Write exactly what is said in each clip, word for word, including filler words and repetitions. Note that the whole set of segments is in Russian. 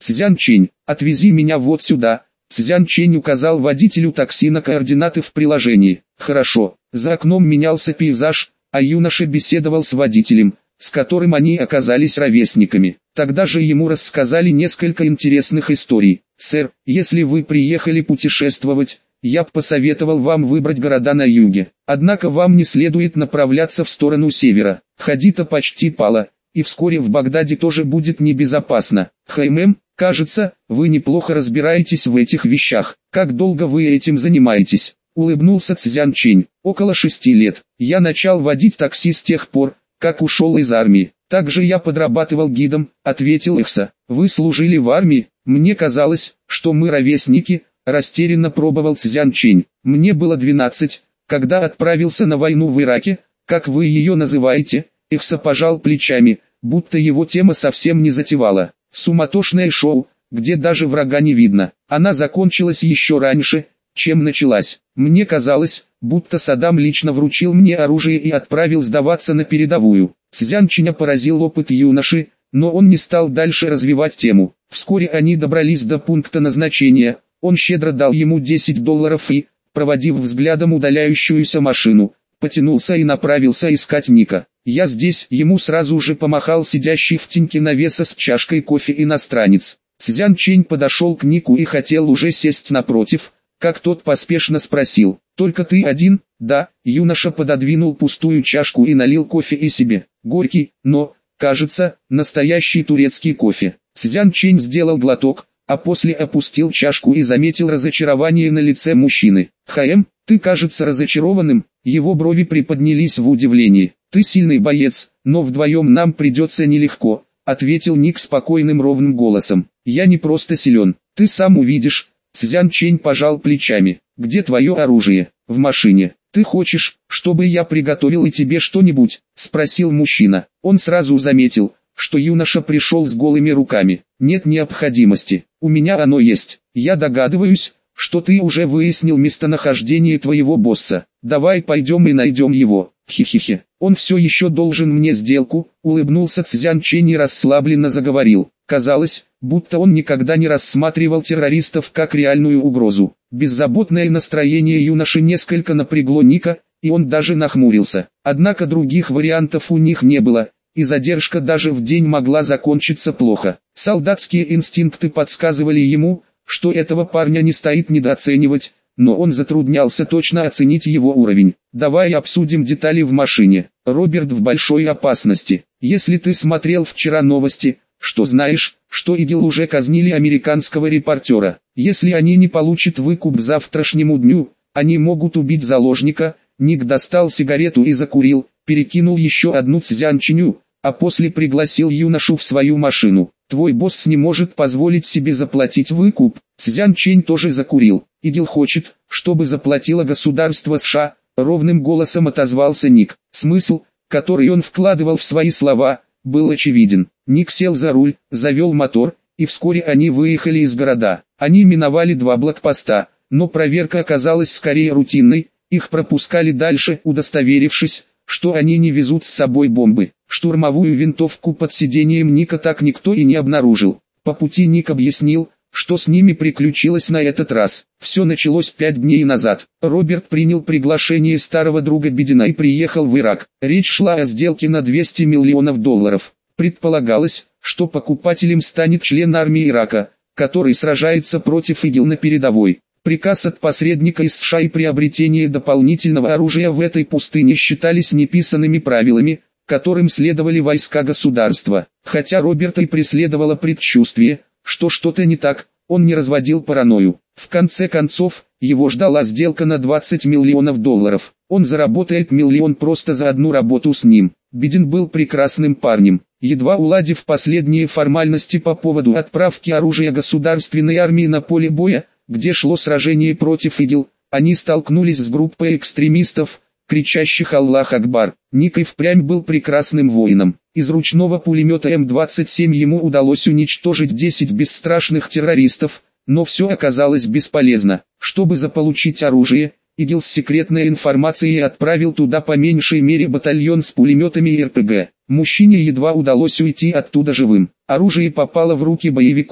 Цзян Чэнь, отвези меня вот сюда. Цзян Чэнь указал водителю такси на координаты в приложении. Хорошо. За окном менялся пейзаж, а юноша беседовал с водителем, с которым они оказались ровесниками. Тогда же ему рассказали несколько интересных историй. «Сэр, если вы приехали путешествовать, я бы посоветовал вам выбрать города на юге. Однако вам не следует направляться в сторону севера. Хадита почти пала, и вскоре в Багдаде тоже будет небезопасно. Хм, кажется, вы неплохо разбираетесь в этих вещах. Как долго вы этим занимаетесь?» Улыбнулся Цзян Чэнь. «Около шести лет. Я начал водить такси с тех пор, как ушел из армии. Также я подрабатывал гидом», — ответил Ихса. «Вы служили в армии? Мне казалось, что мы ровесники», — растерянно пробовал Цзян Чэнь. «Мне было двенадцать, когда отправился на войну в Ираке, как вы ее называете?» Ихса пожал плечами, будто его тема совсем не затевала. «Суматошное шоу, где даже врага не видно. Она закончилась еще раньше, чем началась. Мне казалось, будто Саддам лично вручил мне оружие и отправил сдаваться на передовую». Цзян Чэня поразил опыт юноши, но он не стал дальше развивать тему. Вскоре они добрались до пункта назначения. Он щедро дал ему десять долларов и, проводив взглядом удаляющуюся машину, потянулся и направился искать Ника. «Я здесь», — ему сразу же помахал сидящий в теньке навеса с чашкой кофе иностранец. Цзян Чэнь подошел к Нику и хотел уже сесть напротив, как тот поспешно спросил: «Только ты один?» «Да», — юноша пододвинул пустую чашку и налил кофе и себе. Горький, но, кажется, настоящий турецкий кофе. Цзян Чэнь сделал глоток, а после опустил чашку и заметил разочарование на лице мужчины. «Хм, ты кажется разочарованным», — его брови приподнялись в удивлении. «Ты сильный боец, но вдвоем нам придется нелегко», — ответил Ник спокойным ровным голосом. «Я не просто силен, ты сам увидишь». Цзян Чэнь пожал плечами. «Где твое оружие?» «В машине». «Ты хочешь, чтобы я приготовил и тебе что-нибудь?» — спросил мужчина. Он сразу заметил, что юноша пришел с голыми руками. «Нет необходимости, у меня оно есть. Я догадываюсь, что ты уже выяснил местонахождение твоего босса. Давай пойдем и найдем его». «Хе-хе-хе, он все еще должен мне сделку», — улыбнулся Цзян Чэнь и расслабленно заговорил. Казалось, будто он никогда не рассматривал террористов как реальную угрозу. Беззаботное настроение юноши несколько напрягло Ника, и он даже нахмурился. Однако других вариантов у них не было, и задержка даже в день могла закончиться плохо. Солдатские инстинкты подсказывали ему, что этого парня не стоит недооценивать, но он затруднялся точно оценить его уровень. «Давай обсудим детали в машине. Роберт в большой опасности. Если ты смотрел вчера новости, что знаешь, что ИГИЛ уже казнили американского репортера. Если они не получат выкуп к завтрашнему дню, они могут убить заложника». Ник достал сигарету и закурил, перекинул еще одну Цзян Чэню, а после пригласил юношу в свою машину. «Твой босс не может позволить себе заплатить выкуп». Цзян Чэнь тоже закурил. «ИГИЛ хочет, чтобы заплатило государство США», — ровным голосом отозвался Ник. Смысл, который он вкладывал в свои слова, был очевиден. Ник сел за руль, завел мотор, и вскоре они выехали из города. Они миновали два блокпоста, но проверка оказалась скорее рутинной, их пропускали дальше, удостоверившись, что они не везут с собой бомбы. Штурмовую винтовку под сиденьем Ника так никто и не обнаружил. По пути Ник объяснил, что с ними приключилось на этот раз. Все началось пять дней назад. Роберт принял приглашение старого друга Бидина и приехал в Ирак. Речь шла о сделке на двести миллионов долларов. Предполагалось, что покупателем станет член армии Ирака, который сражается против ИГИЛ на передовой. Приказ от посредника из США и приобретение дополнительного оружия в этой пустыне считались неписанными правилами, которым следовали войска государства. Хотя Роберта и преследовало предчувствие, что что-то не так, он не разводил паранойю. В конце концов, его ждала сделка на двадцать миллионов долларов. Он заработает миллион просто за одну работу с ним. Бидин был прекрасным парнем. Едва уладив последние формальности по поводу отправки оружия государственной армии на поле боя, где шло сражение против ИГИЛ, они столкнулись с группой экстремистов, кричащих «Аллах Акбар». Ник и впрямь был прекрасным воином. Из ручного пулемета эм двадцать семь ему удалось уничтожить десять бесстрашных террористов, но все оказалось бесполезно. Чтобы заполучить оружие, ИГИЛ с секретной информацией отправил туда по меньшей мере батальон с пулеметами и эр пэ гэ. Мужчине едва удалось уйти оттуда живым. Оружие попало в руки боевиков,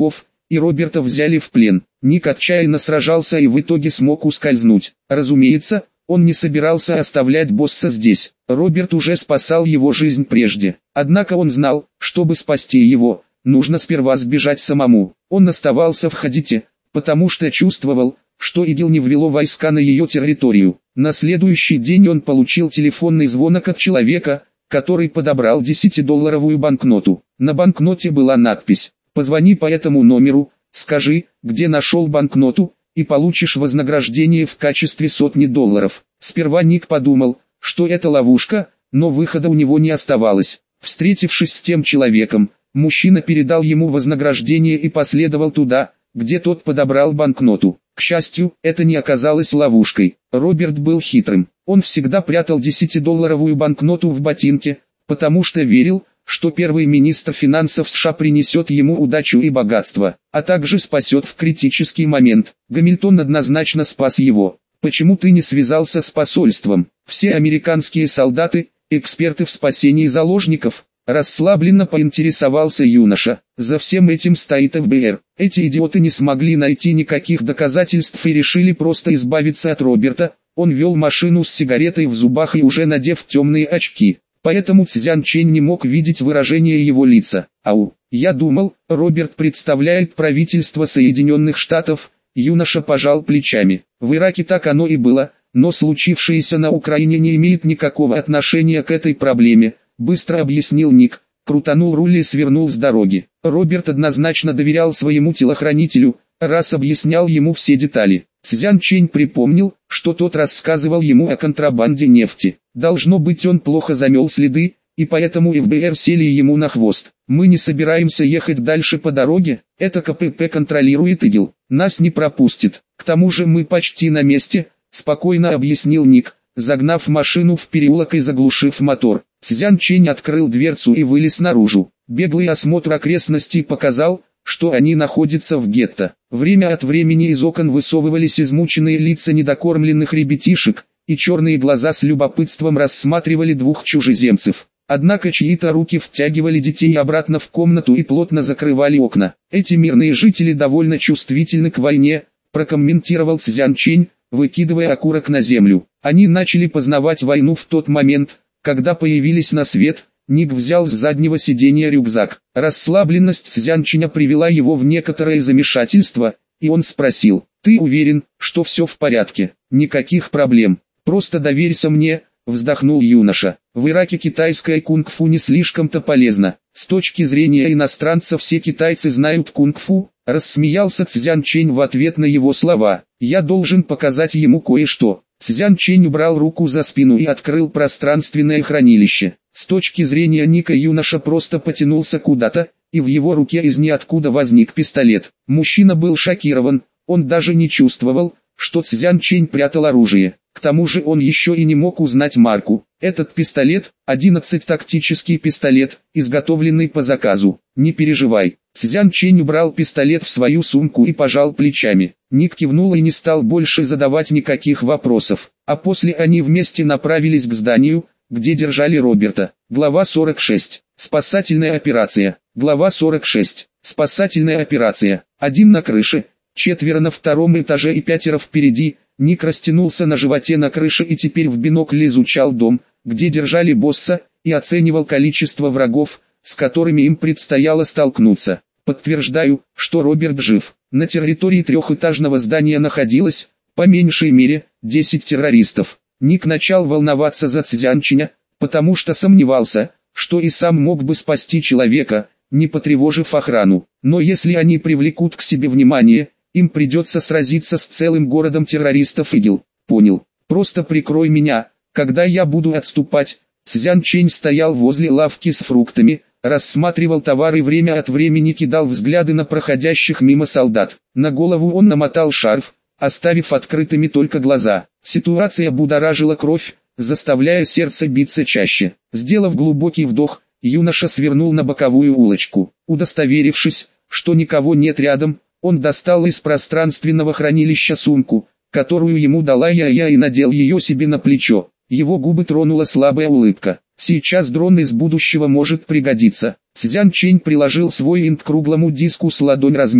и Роберта взяли в плен. Ник отчаянно сражался и в итоге смог ускользнуть. Разумеется, он не собирался оставлять босса здесь. Роберт уже спасал его жизнь прежде. Однако он знал, чтобы спасти его, нужно сперва сбежать самому. Он оставался в Хадите, потому что чувствовал, что ИГИЛ не ввело войска на ее территорию. На следующий день он получил телефонный звонок от человека, который подобрал десятидолларовую банкноту. На банкноте была надпись: «Позвони по этому номеру, скажи, где нашел банкноту, и получишь вознаграждение в качестве сотни долларов». Сперва Ник подумал, что это ловушка, но выхода у него не оставалось. Встретившись с тем человеком, мужчина передал ему вознаграждение и последовал туда, где тот подобрал банкноту. К счастью, это не оказалось ловушкой. Роберт был хитрым. Он всегда прятал десятидолларовую банкноту в ботинке, потому что верил, что первый министр финансов США принесет ему удачу и богатство, а также спасет в критический момент. Гамильтон однозначно спас его. «Почему ты не связался с посольством? Все американские солдаты, эксперты в спасении заложников?» Расслабленно поинтересовался юноша. «За всем этим стоит эф бэ эр. Эти идиоты не смогли найти никаких доказательств и решили просто избавиться от Роберта». Он вел машину с сигаретой в зубах и уже надев темные очки. Поэтому Цзян Чэнь не мог видеть выражение его лица. «Ау, я думал, Роберт представляет правительство Соединенных Штатов». Юноша пожал плечами. «В Ираке так оно и было, но случившееся на Украине не имеет никакого отношения к этой проблеме», быстро объяснил Ник, крутанул руль и свернул с дороги. Роберт однозначно доверял своему телохранителю, раз объяснял ему все детали. Цзян Чэнь припомнил, что тот рассказывал ему о контрабанде нефти. Должно быть, он плохо замел следы, и поэтому эф бэ эр сели ему на хвост. «Мы не собираемся ехать дальше по дороге, это ка пэ пэ контролирует ИГИЛ, нас не пропустит. К тому же мы почти на месте», спокойно объяснил Ник, загнав машину в переулок и заглушив мотор. Цзян Чэнь открыл дверцу и вылез наружу. Беглый осмотр окрестностей показал, что они находятся в гетто. Время от времени из окон высовывались измученные лица недокормленных ребятишек, и черные глаза с любопытством рассматривали двух чужеземцев. Однако чьи-то руки втягивали детей обратно в комнату и плотно закрывали окна. «Эти мирные жители довольно чувствительны к войне», прокомментировал Цзян Чэнь, выкидывая окурок на землю. «Они начали познавать войну в тот момент, когда появились на свет». Ник взял с заднего сиденья рюкзак. Расслабленность Цзян Чэня привела его в некоторое замешательство, и он спросил: «Ты уверен, что все в порядке?» «Никаких проблем. Просто доверься мне», вздохнул юноша. «В Ираке китайское кунг-фу не слишком-то полезно. С точки зрения иностранцев все китайцы знают кунг-фу», рассмеялся Цзян Чэнь в ответ на его слова. «Я должен показать ему кое-что». Цзян Чэнь убрал руку за спину и открыл пространственное хранилище. С точки зрения Ника юноша просто потянулся куда-то, и в его руке из ниоткуда возник пистолет. Мужчина был шокирован, он даже не чувствовал, что Цзян Чэнь прятал оружие. К тому же он еще и не мог узнать марку. Этот пистолет, одиннадцать тактический пистолет, изготовленный по заказу. «Не переживай». Цзян Чэнь убрал пистолет в свою сумку и пожал плечами. Ник кивнул и не стал больше задавать никаких вопросов. А после они вместе направились к зданию, где держали Роберта. Глава сорок шесть. Спасательная операция. Глава сорок шесть. Спасательная операция. Один на крыше, четверо на втором этаже и пятеро впереди. Ник растянулся на животе на крыше и теперь в бинокль изучал дом, где держали босса, и оценивал количество врагов, с которыми им предстояло столкнуться. «Подтверждаю, что Роберт жив». На территории трехэтажного здания находилось, по меньшей мере, десять террористов. Ник начал волноваться за Цзян Чэня, потому что сомневался, что и сам мог бы спасти человека, не потревожив охрану. Но если они привлекут к себе внимание, им придется сразиться с целым городом террористов ИГИЛ. «Понял. Просто прикрой меня, когда я буду отступать». Цзян Чэнь стоял возле лавки с фруктами, рассматривал товар и время от времени кидал взгляды на проходящих мимо солдат. На голову он намотал шарф, оставив открытыми только глаза. Ситуация будоражила кровь, заставляя сердце биться чаще. Сделав глубокий вдох, юноша свернул на боковую улочку. Удостоверившись, что никого нет рядом, он достал из пространственного хранилища сумку, которую ему дала я-я, и надел ее себе на плечо. Его губы тронула слабая улыбка. «Сейчас дрон из будущего может пригодиться». Цзян Чэнь приложил свой инт к круглому диску с ладонь размером.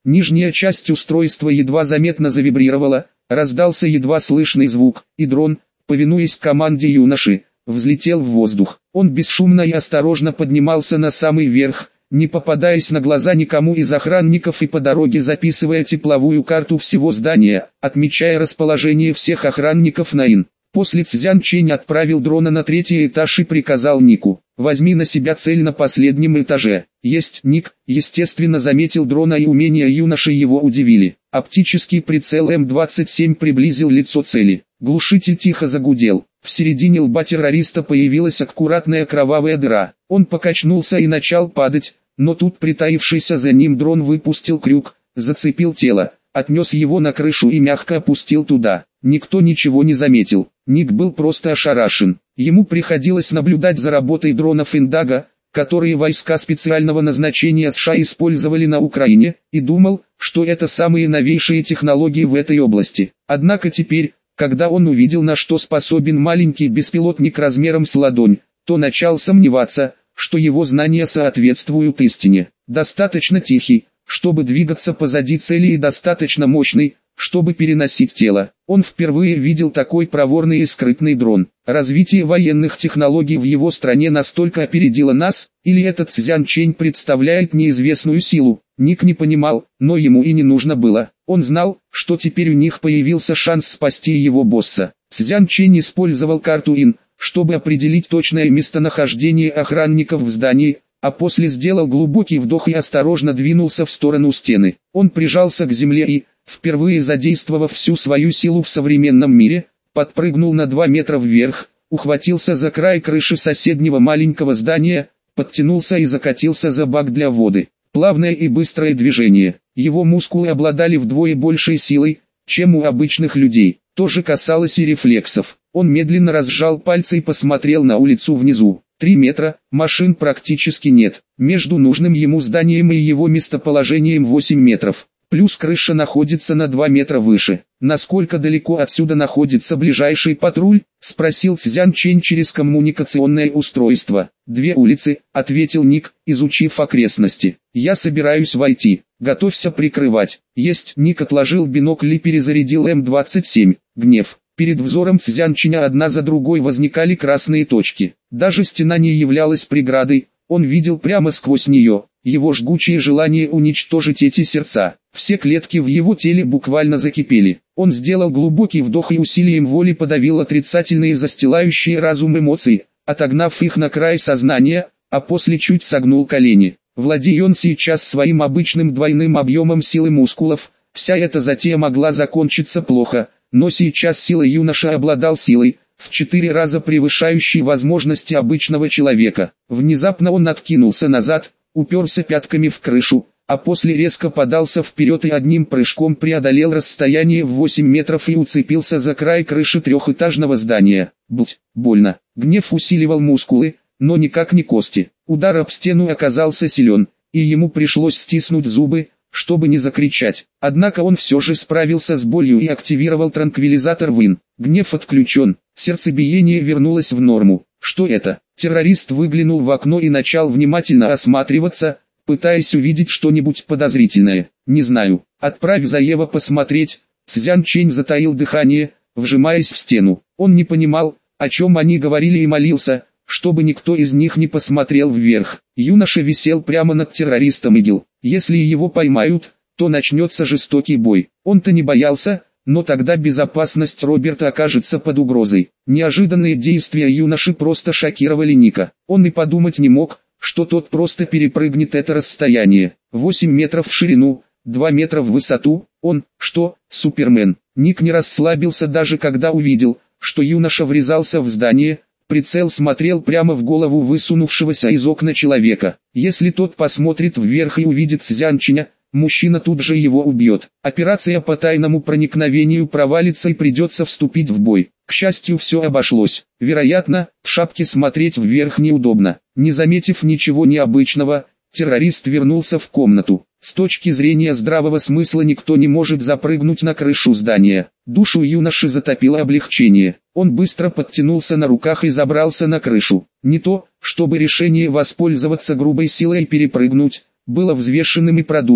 Нижняя часть устройства едва заметно завибрировала, раздался едва слышный звук, и дрон, повинуясь команде юноши, взлетел в воздух. Он бесшумно и осторожно поднимался на самый верх, не попадаясь на глаза никому из охранников и по дороге записывая тепловую карту всего здания, отмечая расположение всех охранников на Ин. После Цзян Чэнь отправил дрона на третий этаж и приказал Нику: «Возьми на себя цель на последнем этаже». Есть. Ник, естественно, заметил дрона, и умения юноши его удивили. Оптический прицел эм двадцать семь приблизил лицо цели. Глушитель тихо загудел. В середине лба террориста появилась аккуратная кровавая дыра. Он покачнулся и начал падать, но тут притаившийся за ним дрон выпустил крюк, зацепил тело, отнес его на крышу и мягко опустил туда. Никто ничего не заметил. Ник был просто ошарашен. Ему приходилось наблюдать за работой дронов Индага, которые войска специального назначения США использовали на Украине, и думал, что это самые новейшие технологии в этой области. Однако теперь, когда он увидел, на что способен маленький беспилотник размером с ладонь, то начал сомневаться, что его знания соответствуют истине. Достаточно тихий, чтобы двигаться позади цели, и достаточно мощный, чтобы переносить тело. Он впервые видел такой проворный и скрытный дрон. Развитие военных технологий в его стране настолько опередило нас, или этот Цзян Чэнь представляет неизвестную силу? Ник не понимал, но ему и не нужно было. Он знал, что теперь у них появился шанс спасти его босса. Цзян Чэнь использовал карту Ин, чтобы определить точное местонахождение охранников в здании, а после сделал глубокий вдох и осторожно двинулся в сторону стены. Он прижался к земле и, впервые задействовав всю свою силу в современном мире, подпрыгнул на два метра вверх, ухватился за край крыши соседнего маленького здания, подтянулся и закатился за бак для воды. Плавное и быстрое движение. Его мускулы обладали вдвое большей силой, чем у обычных людей. То же касалось и рефлексов. Он медленно разжал пальцы и посмотрел на улицу внизу. Три метра, машин практически нет. Между нужным ему зданием и его местоположением восемь метров. Плюс крыша находится на два метра выше. «Насколько далеко отсюда находится ближайший патруль?» — спросил Цзян Чэнь через коммуникационное устройство. «Две улицы», — ответил Ник, изучив окрестности. «Я собираюсь войти. Готовься прикрывать». «Есть». Ник отложил бинокль и перезарядил эм двадцать семь. Гнев. Перед взором Цзян Чэня одна за другой возникали красные точки. Даже стена не являлась преградой, он видел прямо сквозь нее. Его жгучее желание уничтожить эти сердца. Все клетки в его теле буквально закипели. Он сделал глубокий вдох и усилием воли подавил отрицательные застилающие разум эмоции, отогнав их на край сознания, а после чуть согнул колени. Владея он сейчас своим обычным двойным объемом силы мускулов, вся эта затея могла закончиться плохо, но сейчас сила юноша обладал силой, в четыре раза превышающей возможности обычного человека. Внезапно он откинулся назад, уперся пятками в крышу, а после резко подался вперед и одним прыжком преодолел расстояние в восемь метров и уцепился за край крыши трехэтажного здания. Будь, больно. Гнев усиливал мускулы, но никак не кости. Удар об стену оказался силен, и ему пришлось стиснуть зубы, чтобы не закричать. Однако он все же справился с болью и активировал транквилизатор Вин. Гнев отключен, сердцебиение вернулось в норму. Что это? Террорист выглянул в окно и начал внимательно осматриваться, пытаясь увидеть что-нибудь подозрительное. «Не знаю. Отправь Заева посмотреть». Цзян Чэнь затаил дыхание, вжимаясь в стену. Он не понимал, о чем они говорили, и молился, чтобы никто из них не посмотрел вверх. Юноша висел прямо над террористом ИГИЛ. Если его поймают, то начнется жестокий бой. Он-то не боялся, но тогда безопасность Роберта окажется под угрозой. Неожиданные действия юноши просто шокировали Ника. Он и подумать не мог, что тот просто перепрыгнет это расстояние. восемь метров в ширину, два метра в высоту. Он, что, Супермен? Ник не расслабился даже когда увидел, что юноша врезался в здание. Прицел смотрел прямо в голову высунувшегося из окна человека. Если тот посмотрит вверх и увидит Цзян Чэня, мужчина тут же его убьет. Операция по тайному проникновению провалится и придется вступить в бой. К счастью, все обошлось. Вероятно, в шапке смотреть вверх неудобно. Не заметив ничего необычного, террорист вернулся в комнату. С точки зрения здравого смысла никто не может запрыгнуть на крышу здания. Душу юноши затопило облегчение. Он быстро подтянулся на руках и забрался на крышу. Не то, чтобы решение воспользоваться грубой силой и перепрыгнуть было взвешенным и продуманным.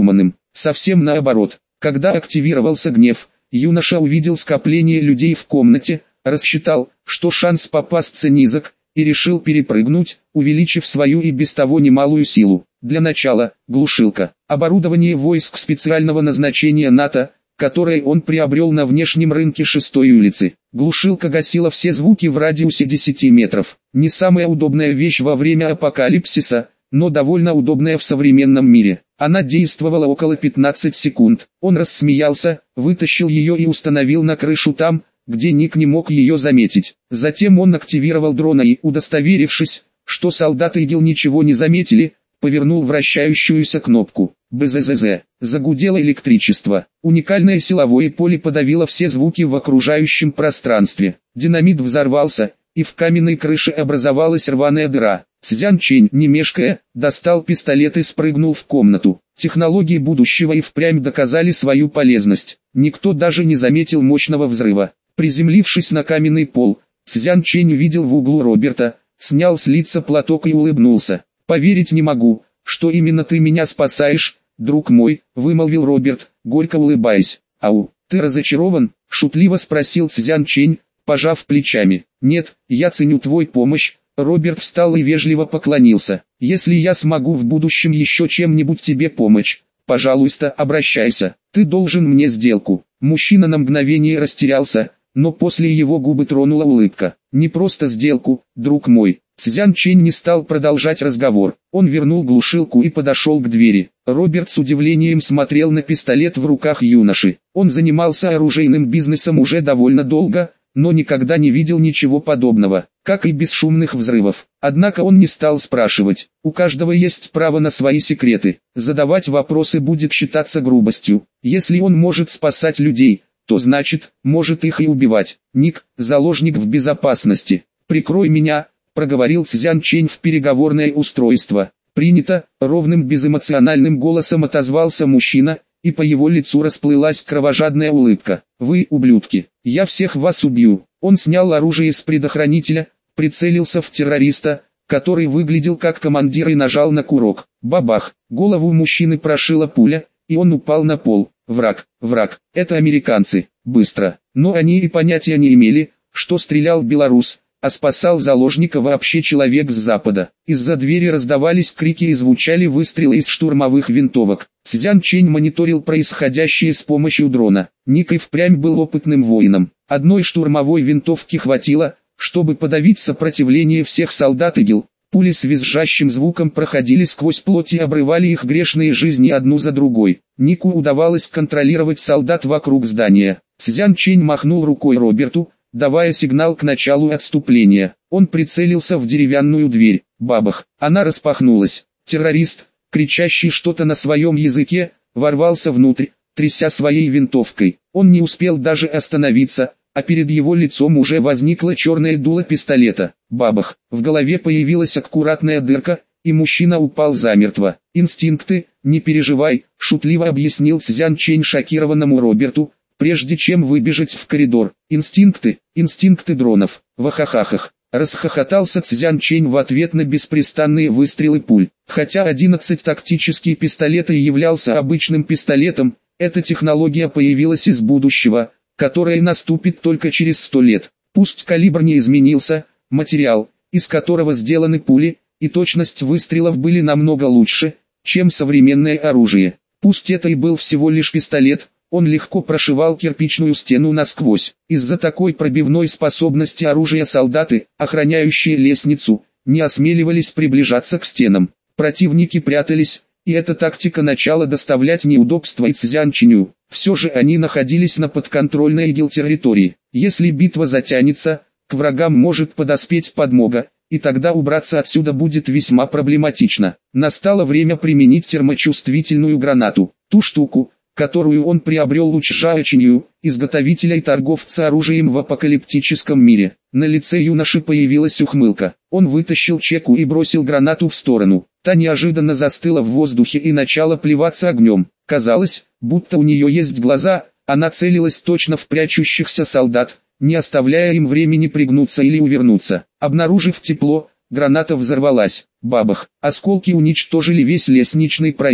совсем наоборот. Когда активировался гнев, юноша увидел скопление людей в комнате, рассчитал, что шанс попасться низок, и решил перепрыгнуть, увеличив свою и без того немалую силу. Для начала, глушилка. Оборудование войск специального назначения НАТО, которое он приобрел на внешнем рынке шестой улицы. Глушилка гасила все звуки в радиусе десяти метров. Не самая удобная вещь во время апокалипсиса, но довольно удобная в современном мире. Она действовала около пятнадцати секунд. Он рассмеялся, вытащил ее и установил на крышу там, где Ник не мог ее заметить. Затем он активировал дрона и, удостоверившись, что солдаты ИГИЛ ничего не заметили, повернул вращающуюся кнопку. Бззз. Загудело электричество. Уникальное силовое поле подавило все звуки в окружающем пространстве. Динамит взорвался, и в каменной крыше образовалась рваная дыра. Цзян Чэнь, не мешкая, достал пистолет и спрыгнул в комнату. Технологии будущего и впрямь доказали свою полезность. Никто даже не заметил мощного взрыва. Приземлившись на каменный пол, Цзян Чэнь увидел в углу Роберта, снял с лица платок и улыбнулся. «Поверить не могу, что именно ты меня спасаешь, друг мой», — вымолвил Роберт, горько улыбаясь. «Ау, ты разочарован?» — шутливо спросил Цзян Чэнь, пожав плечами. «Нет, я ценю твою помощь». Роберт встал и вежливо поклонился. «Если я смогу в будущем еще чем-нибудь тебе помочь, пожалуйста, обращайся. Ты должен мне сделку». Мужчина на мгновение растерялся, но после его губы тронула улыбка. «Не просто сделку, друг мой». Цзян Чэнь не стал продолжать разговор. Он вернул глушилку и подошел к двери. Роберт с удивлением смотрел на пистолет в руках юноши. Он занимался оружейным бизнесом уже довольно долго, но никогда не видел ничего подобного, как и бесшумных взрывов. Однако он не стал спрашивать. У каждого есть право на свои секреты. Задавать вопросы будет считаться грубостью. Если он может спасать людей, то значит, может их и убивать. Ник, заложник в безопасности. «Прикрой меня», — проговорил Цзян Чэнь в переговорное устройство. «Принято», — ровным безэмоциональным голосом отозвался мужчина, и по его лицу расплылась кровожадная улыбка. «Вы, ублюдки, я всех вас убью». Он снял оружие с предохранителя, прицелился в террориста, который выглядел как командир, и нажал на курок. Бабах! Голову мужчины прошила пуля, и он упал на пол. Враг, враг, это американцы. Быстро. Но они и понятия не имели, что стрелял белорус, а спасал заложника вообще человек с запада. Из-за двери раздавались крики и звучали выстрелы из штурмовых винтовок. Цзян Чэнь мониторил происходящее с помощью дрона. Ник и впрямь был опытным воином. Одной штурмовой винтовки хватило, чтобы подавить сопротивление всех солдат ИГИЛ. Пули с визжащим звуком проходили сквозь плоть и обрывали их грешные жизни одну за другой. Нику удавалось контролировать солдат вокруг здания. Цзян Чэнь махнул рукой Роберту, давая сигнал к началу отступления. Он прицелился в деревянную дверь. Бабах! Она распахнулась. Террорист, кричащий что-то на своем языке, ворвался внутрь, тряся своей винтовкой. Он не успел даже остановиться, а перед его лицом уже возникла черная дуло пистолета. Бабах! В голове появилась аккуратная дырка, и мужчина упал замертво. «Инстинкты, не переживай», — шутливо объяснил Цзян Чэнь шокированному Роберту, прежде чем выбежать в коридор. «Инстинкты, инстинкты дронов, вахахахах». Расхохотался Цзян Чэнь в ответ на беспрестанные выстрелы пуль. Хотя одиннадцать тактический пистолет и являлся обычным пистолетом, эта технология появилась из будущего, которое наступит только через сто лет. Пусть калибр не изменился, материал, из которого сделаны пули, и точность выстрелов были намного лучше, чем современное оружие. Пусть это и был всего лишь пистолет, он легко прошивал кирпичную стену насквозь. Из-за такой пробивной способности оружия солдаты, охраняющие лестницу, не осмеливались приближаться к стенам. Противники прятались, и эта тактика начала доставлять неудобства и Цзян Чэню. Все же они находились на подконтрольной ИГИЛ территории. Если битва затянется, к врагам может подоспеть подмога, и тогда убраться отсюда будет весьма проблематично. Настало время применить термочувствительную гранату, ту штуку, которую он приобрел у Чжао Чэнью, изготовителя и торговца оружием в апокалиптическом мире. На лице юноши появилась ухмылка. Он вытащил чеку и бросил гранату в сторону. Та неожиданно застыла в воздухе и начала плеваться огнем. Казалось, будто у нее есть глаза, она целилась точно в прячущихся солдат, не оставляя им времени пригнуться или увернуться. Обнаружив тепло, граната взорвалась. Бабах! Осколки уничтожили весь лестничный проем.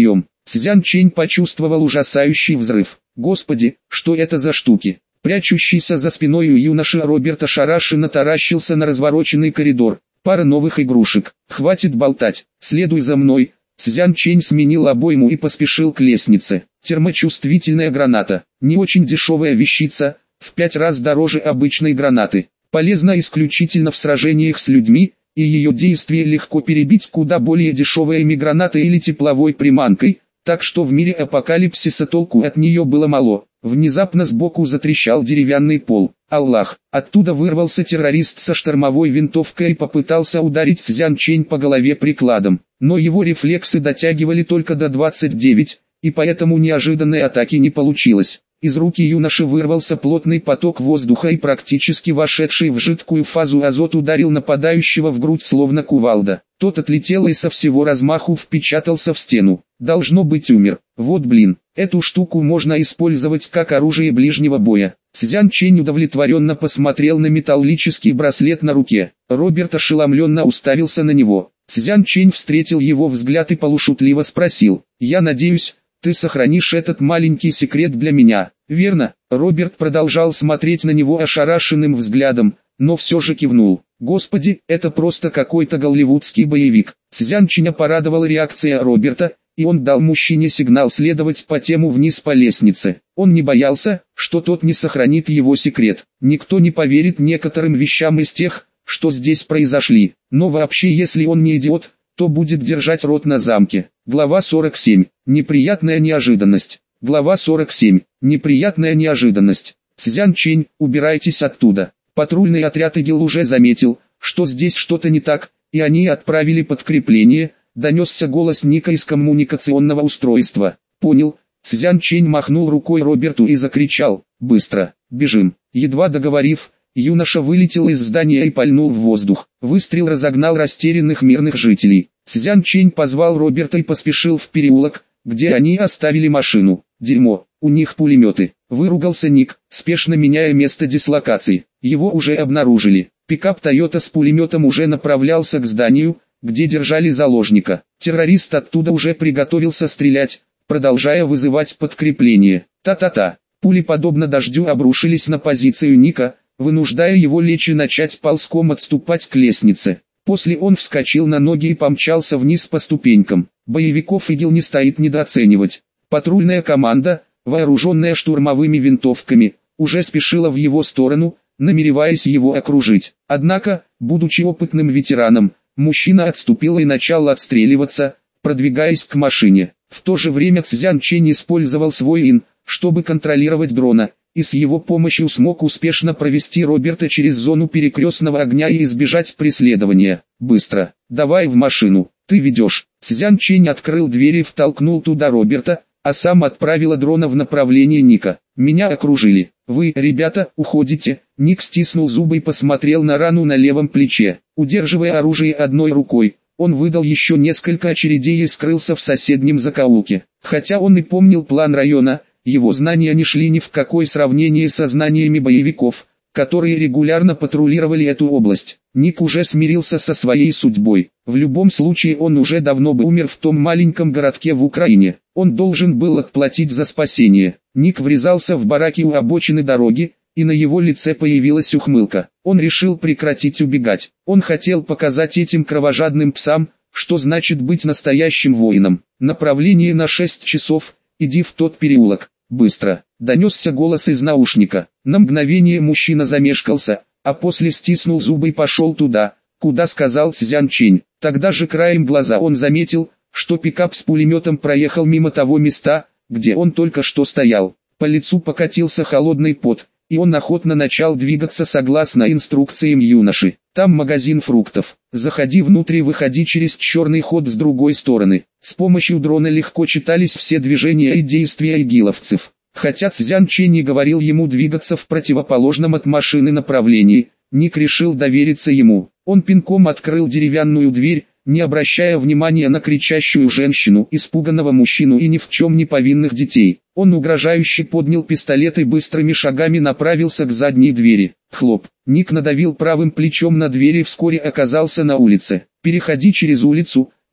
Цзян Чэнь почувствовал ужасающий взрыв. Господи, что это за штуки? Прячущийся за спиной у юноши Роберт ошарашенно таращился на развороченный коридор. Пара новых игрушек. Хватит болтать, следуй за мной. Цзян Чэнь сменил обойму и поспешил к лестнице. Термочувствительная граната. Не очень дешевая вещица, в пять раз дороже обычной гранаты. Полезна исключительно в сражениях с людьми, и ее действие легко перебить куда более дешевыми гранатой или тепловой приманкой, так что в мире апокалипсиса толку от нее было мало. Внезапно сбоку затрещал деревянный пол. Аллах! Оттуда вырвался террорист со штормовой винтовкой и попытался ударить Цзян Чэнь по голове прикладом. Но его рефлексы дотягивали только до двадцати девяти, и поэтому неожиданной атаки не получилось. Из руки юноши вырвался плотный поток воздуха и практически вошедший в жидкую фазу азот ударил нападающего в грудь словно кувалда. Тот отлетел и со всего размаху впечатался в стену. Должно быть умер. Вот блин, эту штуку можно использовать как оружие ближнего боя. Цзян Чэнь удовлетворенно посмотрел на металлический браслет на руке. Роберт ошеломленно уставился на него. Цзян Чэнь встретил его взгляд и полушутливо спросил: «Я надеюсь, ты сохранишь этот маленький секрет для меня, верно?» Роберт продолжал смотреть на него ошарашенным взглядом, но все же кивнул. «Господи, это просто какой-то голливудский боевик». Цзян Чэня порадовала реакция Роберта, и он дал мужчине сигнал следовать по тему вниз по лестнице. Он не боялся, что тот не сохранит его секрет. Никто не поверит некоторым вещам из тех, что здесь произошли. Но вообще, если он не идиот, то будет держать рот на замке. Глава сорок семь. Неприятная неожиданность. Глава сорок семь. Неприятная неожиданность. Цзян Чэнь, убирайтесь оттуда. Патрульный отряд ИГИЛ уже заметил, что здесь что-то не так, и они отправили подкрепление. Донесся голос Ника из коммуникационного устройства. Понял. Цзян Чэнь махнул рукой Роберту и закричал: «Быстро, бежим!» Едва договорив, юноша вылетел из здания и пальнул в воздух. Выстрел разогнал растерянных мирных жителей. Цзян Чэнь позвал Роберта и поспешил в переулок, где они оставили машину. «Дерьмо, у них пулеметы!» Выругался Ник, спешно меняя место дислокации. Его уже обнаружили. Пикап Toyota с пулеметом уже направлялся к зданию, где держали заложника. Террорист оттуда уже приготовился стрелять, продолжая вызывать подкрепление. Та-та-та. Пули подобно дождю обрушились на позицию Ника, вынуждая его лечь и начать ползком отступать к лестнице. После он вскочил на ноги и помчался вниз по ступенькам. Боевиков ИГИЛ не стоит недооценивать. Патрульная команда, вооруженная штурмовыми винтовками, уже спешила в его сторону, намереваясь его окружить. Однако, будучи опытным ветераном, мужчина отступил и начал отстреливаться, продвигаясь к машине. В то же время Цзян Чэнь использовал свой ин, чтобы контролировать дрона, и с его помощью смог успешно провести Роберта через зону перекрестного огня и избежать преследования. «Быстро, давай в машину, ты ведешь». Цзян Чэнь открыл дверь и втолкнул туда Роберта, а сам отправила дрона в направлении Ника. «Меня окружили. Вы, ребята, уходите». Ник стиснул зубы и посмотрел на рану на левом плече. Удерживая оружие одной рукой, он выдал еще несколько очередей и скрылся в соседнем закоулке. Хотя он и помнил план района, его знания не шли ни в какое сравнение со знаниями боевиков, которые регулярно патрулировали эту область. Ник уже смирился со своей судьбой. В любом случае он уже давно бы умер в том маленьком городке в Украине. Он должен был отплатить за спасение. Ник врезался в бараки у обочины дороги, и на его лице появилась ухмылка. Он решил прекратить убегать. Он хотел показать этим кровожадным псам, что значит быть настоящим воином. Направление на шесть часов, иди в тот переулок, быстро. Донесся голос из наушника. На мгновение мужчина замешкался, а после стиснул зубы и пошел туда, куда сказал Цзян Чэнь. Тогда же краем глаза он заметил, что пикап с пулеметом проехал мимо того места, где он только что стоял. По лицу покатился холодный пот, и он охотно начал двигаться согласно инструкциям юноши. Там магазин фруктов. Заходи внутрь и выходи через черный ход с другой стороны. С помощью дрона легко читались все движения и действия игиловцев. Хотя Цзян Чэнь не говорил ему двигаться в противоположном от машины направлении, Ник решил довериться ему. Он пинком открыл деревянную дверь, не обращая внимания на кричащую женщину, испуганного мужчину и ни в чем не повинных детей. Он угрожающе поднял пистолет и быстрыми шагами направился к задней двери. Хлоп. Ник надавил правым плечом на дверь и вскоре оказался на улице. «Переходи через улицу», —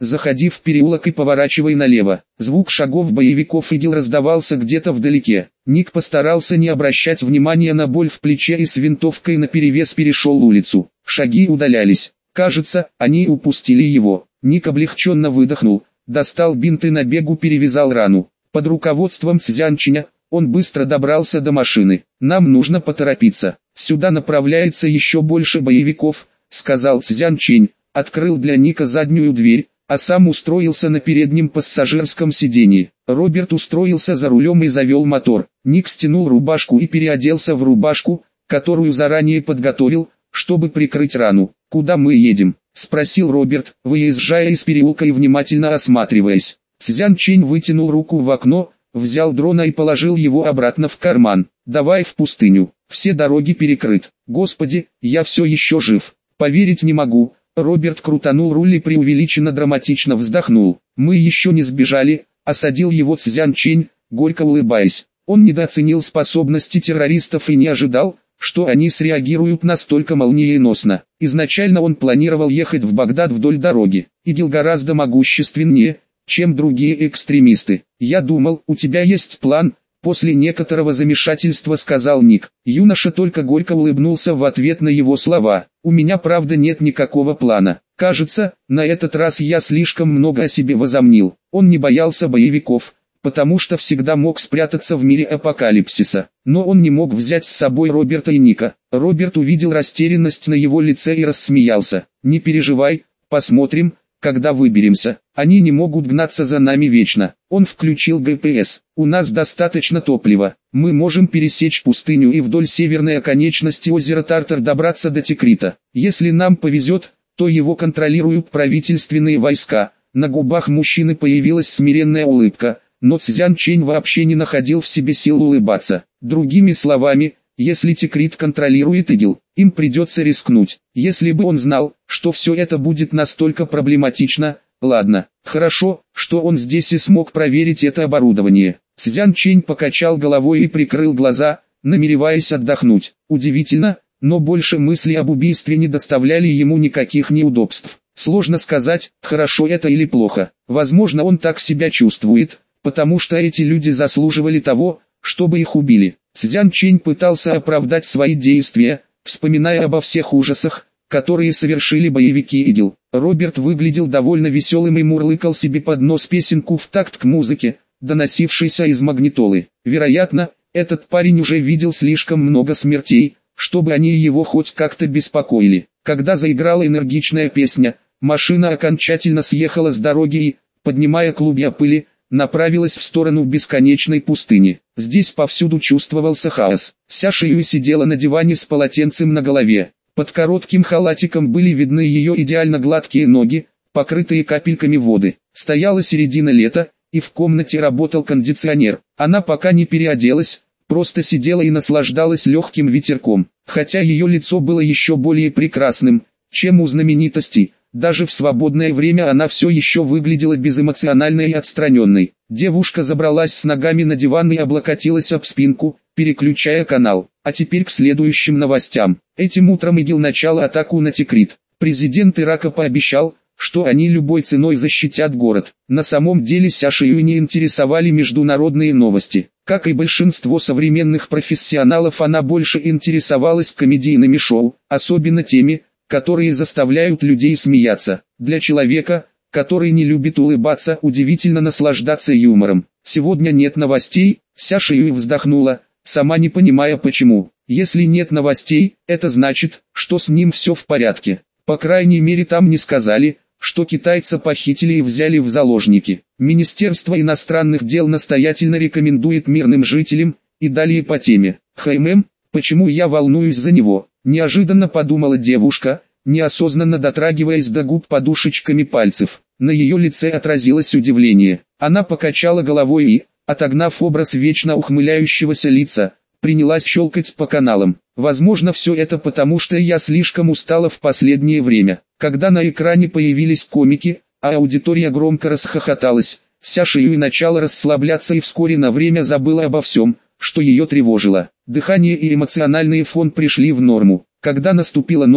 заходи в переулок и поворачивай налево. Звук шагов боевиков ИГИЛ раздавался где-то вдалеке. Ник постарался не обращать внимания на боль в плече и с винтовкой наперевес перешел улицу. Шаги удалялись. Кажется, они упустили его. Ник облегченно выдохнул, достал бинт и на бегу перевязал рану. Под руководством Цзянчиня он быстро добрался до машины. «Нам нужно поторопиться. Сюда направляется еще больше боевиков», — сказал Цзянчинь, открыл для Ника заднюю дверь, а сам устроился на переднем пассажирском сиденье. Роберт устроился за рулем и завел мотор. Ник стянул рубашку и переоделся в рубашку, которую заранее подготовил, чтобы прикрыть рану. «Куда мы едем?» — спросил Роберт, выезжая из переулка и внимательно осматриваясь. Цзянчинь вытянул руку в окно, взял дрона и положил его обратно в карман. «Давай в пустыню. Все дороги перекрыт. Господи, я все еще жив. Поверить не могу». Роберт крутанул руль и преувеличенно драматично вздохнул. «Мы еще не сбежали», — осадил его Цзянчинь, горько улыбаясь. Он недооценил способности террористов и не ожидал, что они среагируют настолько молниеносно. Изначально он планировал ехать в Багдад вдоль дороги. ИГИЛ гораздо могущественнее, чем другие экстремисты. «Я думал, у тебя есть план», — после некоторого замешательства сказал Ник. Юноша только горько улыбнулся в ответ на его слова. «У меня правда нет никакого плана. Кажется, на этот раз я слишком много о себе возомнил». Он не боялся боевиков, потому что всегда мог спрятаться в мире апокалипсиса. Но он не мог взять с собой Роберта и Ника. Роберт увидел растерянность на его лице и рассмеялся. «Не переживай, посмотрим, когда выберемся. Они не могут гнаться за нами вечно». Он включил Гэ Пэ Эс. «У нас достаточно топлива. Мы можем пересечь пустыню и вдоль северной оконечности озера Тартар добраться до Тикрита. Если нам повезет, то его контролируют правительственные войска». На губах мужчины появилась смиренная улыбка, но Цзянчинь вообще не находил в себе сил улыбаться. Другими словами, если Тикрит контролирует ИГИЛ, им придется рискнуть. Если бы он знал, что все это будет настолько проблематично, ладно, хорошо, что он здесь и смог проверить это оборудование. Цзянчинь покачал головой и прикрыл глаза, намереваясь отдохнуть. Удивительно, но больше мысли об убийстве не доставляли ему никаких неудобств. Сложно сказать, хорошо это или плохо. Возможно, он так себя чувствует, потому что эти люди заслуживали того, чтобы их убили. Цзянчинь пытался оправдать свои действия, вспоминая обо всех ужасах, которые совершили боевики ИГИЛ. Роберт выглядел довольно веселым и мурлыкал себе под нос песенку в такт к музыке, доносившейся из магнитолы. Вероятно, этот парень уже видел слишком много смертей, чтобы они его хоть как-то беспокоили. Когда заиграла энергичная песня, машина окончательно съехала с дороги и, поднимая клубья пыли, направилась в сторону бесконечной пустыни. Здесь повсюду чувствовался хаос. Ся Шиюй сидела на диване с полотенцем на голове. Под коротким халатиком были видны ее идеально гладкие ноги, покрытые капельками воды. Стояла середина лета, и в комнате работал кондиционер. Она пока не переоделась, просто сидела и наслаждалась легким ветерком. Хотя ее лицо было еще более прекрасным, чем у знаменитостей, даже в свободное время она все еще выглядела безэмоциональной и отстраненной. Девушка забралась с ногами на диван и облокотилась об спинку, переключая канал. А теперь к следующим новостям. Этим утром ИГИЛ начал атаку на Тикрит. Президент Ирака пообещал, что они любой ценой защитят город. На самом деле Ся Шиюй не интересовали международные новости. Как и большинство современных профессионалов, она больше интересовалась комедийными шоу, особенно теми, которые заставляют людей смеяться. Для человека, который не любит улыбаться, удивительно наслаждаться юмором. Сегодня нет новостей, Ся Шиюй вздохнула, сама не понимая почему. Если нет новостей, это значит, что с ним все в порядке. По крайней мере там не сказали, что китайца похитили и взяли в заложники. Министерство иностранных дел настоятельно рекомендует мирным жителям, и далее по теме. «Хэймэм, почему я волнуюсь за него?» Неожиданно подумала девушка, неосознанно дотрагиваясь до губ подушечками пальцев. На ее лице отразилось удивление. Она покачала головой и, отогнав образ вечно ухмыляющегося лица, принялась щелкать по каналам. Возможно, все это потому, что я слишком устала в последнее время. Когда на экране появились комики, а аудитория громко расхохоталась, Ся Шиюй начала расслабляться и вскоре на время забыла обо всем, что ее тревожило. Дыхание и эмоциональный фон пришли в норму. Когда наступила ночь,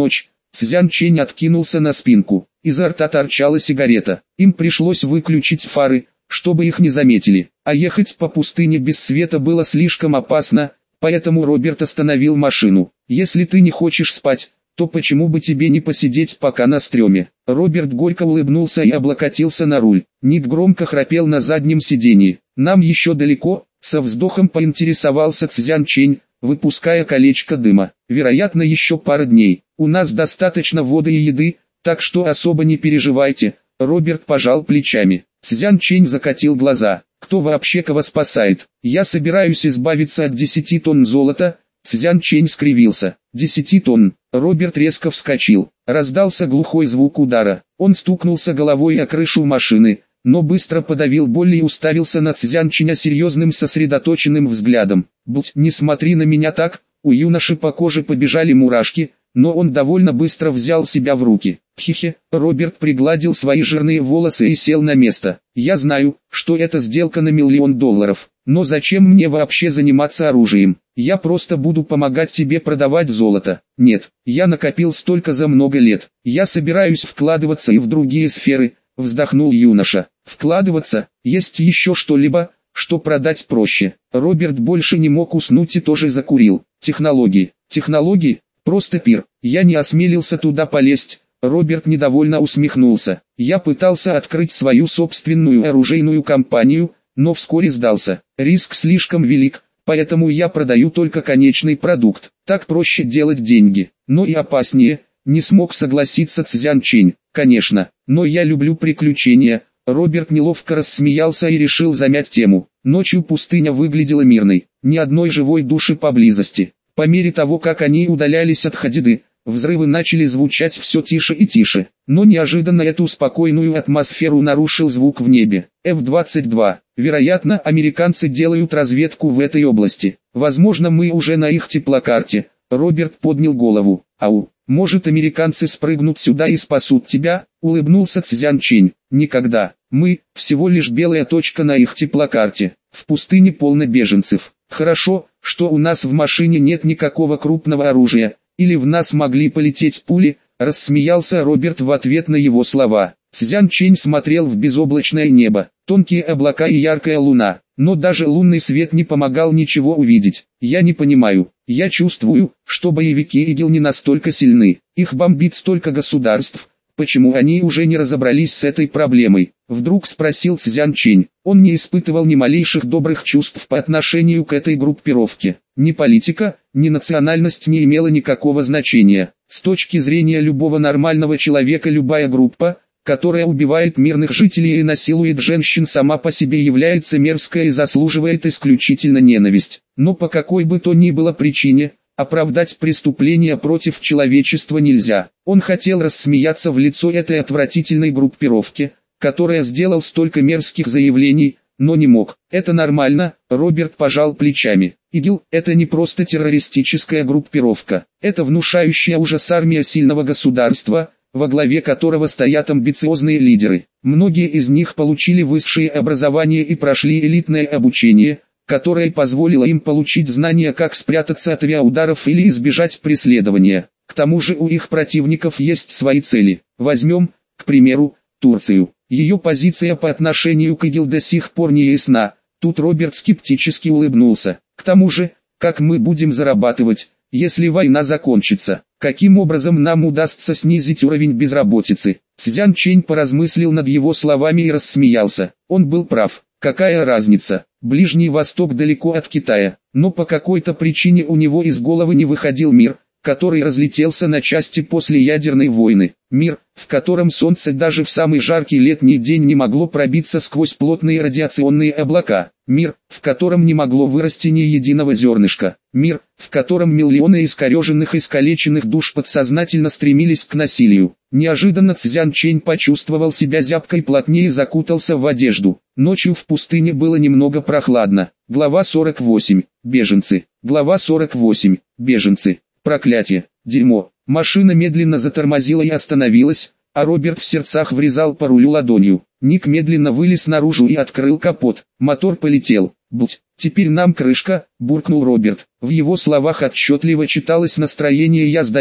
Цзян Чэнь откинулся на спинку. Изо рта торчала сигарета. Им пришлось выключить фары, чтобы их не заметили. А ехать по пустыне без света было слишком опасно, поэтому Роберт остановил машину. «Если ты не хочешь спать, то почему бы тебе не посидеть пока на стреме?» Роберт горько улыбнулся и облокотился на руль. Ник громко храпел на заднем сиденье. «Нам еще далеко?» — со вздохом поинтересовался Цзян Чэнь, выпуская колечко дыма. «Вероятно, еще пара дней. У нас достаточно воды и еды, так что особо не переживайте». Роберт пожал плечами. Цзян Чэнь закатил глаза. «Кто вообще кого спасает? Я собираюсь избавиться от десяти тонн золота». Цзян Чэнь скривился. «Десяти тонн». Роберт резко вскочил. Раздался глухой звук удара. Он стукнулся головой о крышу машины, но быстро подавил боль и уставился на Цзян Чэня серьезным сосредоточенным взглядом. «Будь, не смотри на меня так». У юноши по коже побежали мурашки, но он довольно быстро взял себя в руки. «Хе-хе». Роберт пригладил свои жирные волосы и сел на место. «Я знаю, что это сделка на миллион долларов, но зачем мне вообще заниматься оружием? Я просто буду помогать тебе продавать золото». «Нет, я накопил столько за много лет. Я собираюсь вкладываться и в другие сферы», — вздохнул юноша. «Вкладываться? Есть еще что-либо, что продать проще?» Роберт больше не мог уснуть и тоже закурил. «Технологии. Технологии? Просто пир. Я не осмелился туда полезть». Роберт недовольно усмехнулся. «Я пытался открыть свою собственную оружейную компанию, но вскоре сдался. Риск слишком велик, поэтому я продаю только конечный продукт. Так проще делать деньги, но и опаснее». Не смог согласиться Цзян Чэнь. «Конечно, но я люблю приключения». Роберт неловко рассмеялся и решил замять тему. Ночью пустыня выглядела мирной, ни одной живой души поблизости. По мере того, как они удалялись от Хадиды, взрывы начали звучать все тише и тише. Но неожиданно эту спокойную атмосферу нарушил звук в небе. эф двадцать два. Вероятно, американцы делают разведку в этой области. Возможно, мы уже на их теплокарте. Роберт поднял голову. «Ау, может, американцы спрыгнут сюда и спасут тебя?» — улыбнулся Цзян Чэнь. «Никогда. Мы — всего лишь белая точка на их теплокарте. В пустыне полно беженцев. Хорошо, что у нас в машине нет никакого крупного оружия, или в нас могли полететь пули», — рассмеялся Роберт в ответ на его слова. Цзян Чэнь смотрел в безоблачное небо, тонкие облака и яркая луна, но даже лунный свет не помогал ничего увидеть. «Я не понимаю, я чувствую, что боевики ИГИЛ не настолько сильны, их бомбит столько государств, почему они уже не разобрались с этой проблемой?» Вдруг спросил Цзян Чэнь. Он не испытывал ни малейших добрых чувств по отношению к этой группировке. Ни политика, ни национальность не имела никакого значения. С точки зрения любого нормального человека любая группа, которая убивает мирных жителей и насилует женщин, сама по себе является мерзкой и заслуживает исключительно ненависть. Но по какой бы то ни было причине, оправдать преступления против человечества нельзя. Он хотел рассмеяться в лицо этой отвратительной группировке, которая сделал столько мерзких заявлений, но не мог. «Это нормально», — Роберт пожал плечами. ИГИЛ — это не просто террористическая группировка, это внушающая ужас армия сильного государства, во главе которого стоят амбициозные лидеры. Многие из них получили высшее образование и прошли элитное обучение, которое позволило им получить знания, как спрятаться от авиаударов или избежать преследования. К тому же у их противников есть свои цели. Возьмем, к примеру, Турцию. Ее позиция по отношению к ИГИЛ до сих пор не ясна. Тут Роберт скептически улыбнулся. К тому же, как мы будем зарабатывать, если война закончится? Каким образом нам удастся снизить уровень безработицы? Цзян Чэнь поразмыслил над его словами и рассмеялся. Он был прав. Какая разница? Ближний Восток далеко от Китая. Но по какой-то причине у него из головы не выходил мир, который разлетелся на части после ядерной войны. Мир, в котором солнце даже в самый жаркий летний день не могло пробиться сквозь плотные радиационные облака. Мир, в котором не могло вырасти ни единого зернышка. Мир, в котором миллионы искореженных и искалеченных душ подсознательно стремились к насилию. Неожиданно Цзян Чэнь почувствовал себя зябкой, плотнее закутался в одежду. Ночью в пустыне было немного прохладно. Глава сорок восемь. Беженцы. Глава сорок восемь. Беженцы. Проклятие. Дерьмо. Машина медленно затормозила и остановилась, а Роберт в сердцах врезал по рулю ладонью. Ник медленно вылез наружу и открыл капот. Мотор полетел. «Будь, теперь нам крышка», — буркнул Роберт. В его словах отчетливо читалось настроение «я сдаюсь».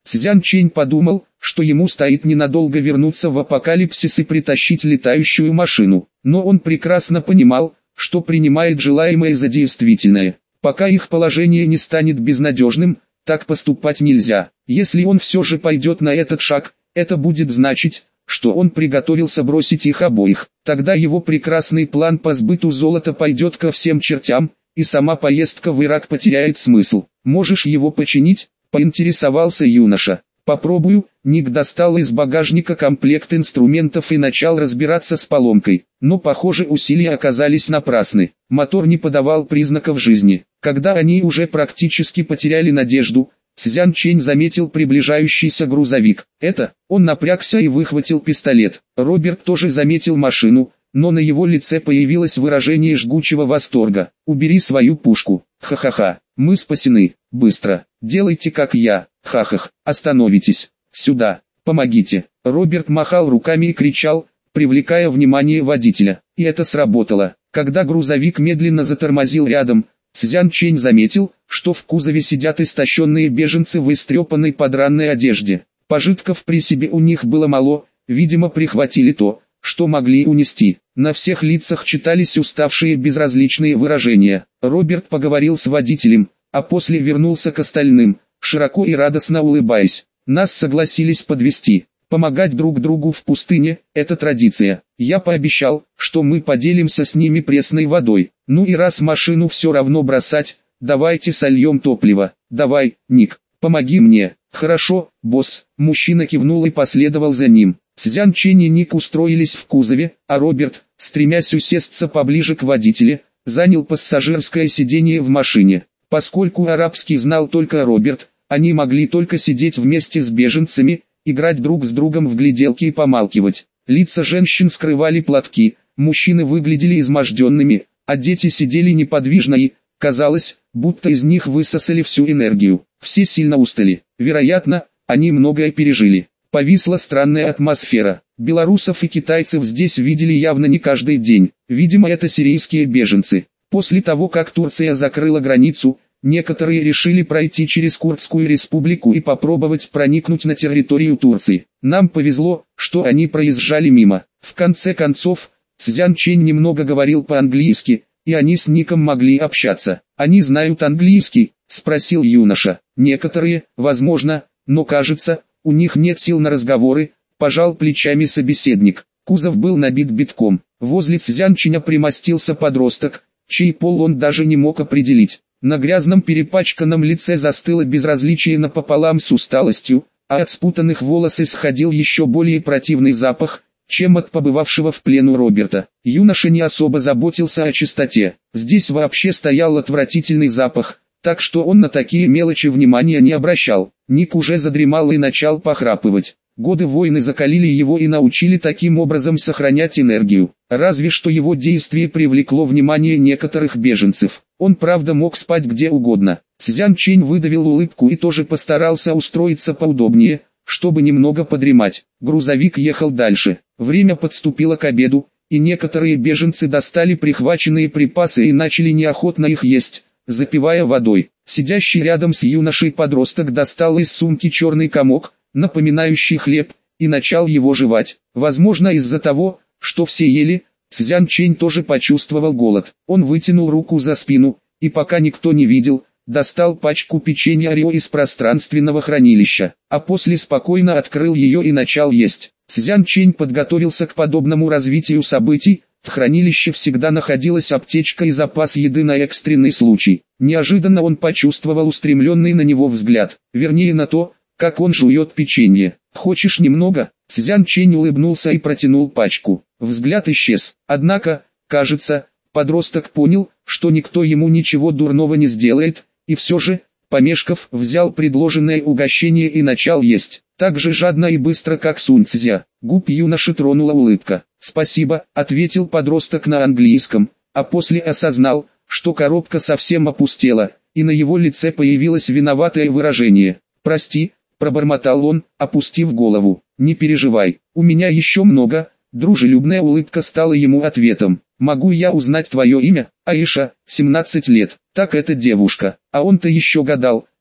Цзян Чэнь подумал, что ему стоит ненадолго вернуться в апокалипсис и притащить летающую машину. Но он прекрасно понимал, что принимает желаемое за действительное. Пока их положение не станет безнадежным, так поступать нельзя. Если он все же пойдет на этот шаг, это будет значить, что он приготовился бросить их обоих. Тогда его прекрасный план по сбыту золота пойдет ко всем чертям, и сама поездка в Ирак потеряет смысл. «Можешь его починить?» – поинтересовался юноша. «Попробую». Ник достал из багажника комплект инструментов и начал разбираться с поломкой. Но, похоже, усилия оказались напрасны. Мотор не подавал признаков жизни. Когда они уже практически потеряли надежду, Цзян Чэнь заметил приближающийся грузовик. Это, он напрягся и выхватил пистолет. Роберт тоже заметил машину, но на его лице появилось выражение жгучего восторга. «Убери свою пушку. Ха-ха-ха, мы спасены. Быстро, делайте как я. Ха-хах, остановитесь. Сюда, помогите». Роберт махал руками и кричал, привлекая внимание водителя. И это сработало. Когда грузовик медленно затормозил рядом, Цзян Чэнь заметил, что в кузове сидят истощенные беженцы в истрепанной подранной одежде. Пожитков при себе у них было мало, видимо прихватили то, что могли унести. На всех лицах читались уставшие безразличные выражения. Роберт поговорил с водителем, а после вернулся к остальным, широко и радостно улыбаясь. «Нас согласились подвезти. Помогать друг другу в пустыне – это традиция. Я пообещал, что мы поделимся с ними пресной водой. Ну и раз машину все равно бросать, давайте сольем топливо. Давай, Ник, помоги мне». «Хорошо, босс». Мужчина кивнул и последовал за ним. Цзян Чэнь и Ник устроились в кузове, а Роберт, стремясь усесться поближе к водителю, занял пассажирское сиденье в машине. Поскольку арабский знал только Роберт, они могли только сидеть вместе с беженцами, играть друг с другом в гляделки и помалкивать. Лица женщин скрывали платки, мужчины выглядели изможденными, а дети сидели неподвижно и, казалось, будто из них высосали всю энергию. Все сильно устали. Вероятно, они многое пережили. Повисла странная атмосфера. Белорусов и китайцев здесь видели явно не каждый день. Видимо, это сирийские беженцы. После того, как Турция закрыла границу, некоторые решили пройти через Курдскую республику и попробовать проникнуть на территорию Турции. Нам повезло, что они проезжали мимо. В конце концов, Цзян Чэнь немного говорил по-английски, и они с Ником могли общаться. «Они знают английский?» – спросил юноша. «Некоторые, возможно, но кажется, у них нет сил на разговоры», – пожал плечами собеседник. Кузов был набит битком. Возле Цзян Чэня примостился подросток, чей пол он даже не мог определить. На грязном перепачканном лице застыло безразличие напополам с усталостью, а от спутанных волос исходил еще более противный запах, чем от побывавшего в плену Роберта. Юноша не особо заботился о чистоте. Здесь вообще стоял отвратительный запах, так что он на такие мелочи внимания не обращал. Ник уже задремал и начал похрапывать. Годы войны закалили его и научили таким образом сохранять энергию. Разве что его действие привлекло внимание некоторых беженцев. Он правда мог спать где угодно. Цзян Чэнь выдавил улыбку и тоже постарался устроиться поудобнее, чтобы немного подремать. Грузовик ехал дальше. Время подступило к обеду, и некоторые беженцы достали прихваченные припасы и начали неохотно их есть, запивая водой. Сидящий рядом с юношей подросток достал из сумки черный комок, напоминающий хлеб, и начал его жевать. Возможно, из-за того, что все ели, Цзян Чэнь тоже почувствовал голод. Он вытянул руку за спину, и пока никто не видел, достал пачку печенья Орео из пространственного хранилища, а после спокойно открыл ее и начал есть. Цзян Чэнь подготовился к подобному развитию событий. В хранилище всегда находилась аптечка и запас еды на экстренный случай. Неожиданно он почувствовал устремленный на него взгляд, вернее на то, как он жует печенье. «Хочешь немного?» Цзян Чэнь улыбнулся и протянул пачку. Взгляд исчез. Однако, кажется, подросток понял, что никто ему ничего дурного не сделает, и все же, помешков, взял предложенное угощение и начал есть. Так же жадно и быстро, как Сунь Цзя. Губ юноши тронула улыбка. «Спасибо», — ответил подросток на английском, а после осознал, что коробка совсем опустела, и на его лице появилось виноватое выражение. «Прости», — пробормотал он, опустив голову. «Не переживай, у меня еще много». Дружелюбная улыбка стала ему ответом. «Могу я узнать твое имя?» «Аиша, семнадцать лет». «Так это девушка». А он-то еще гадал,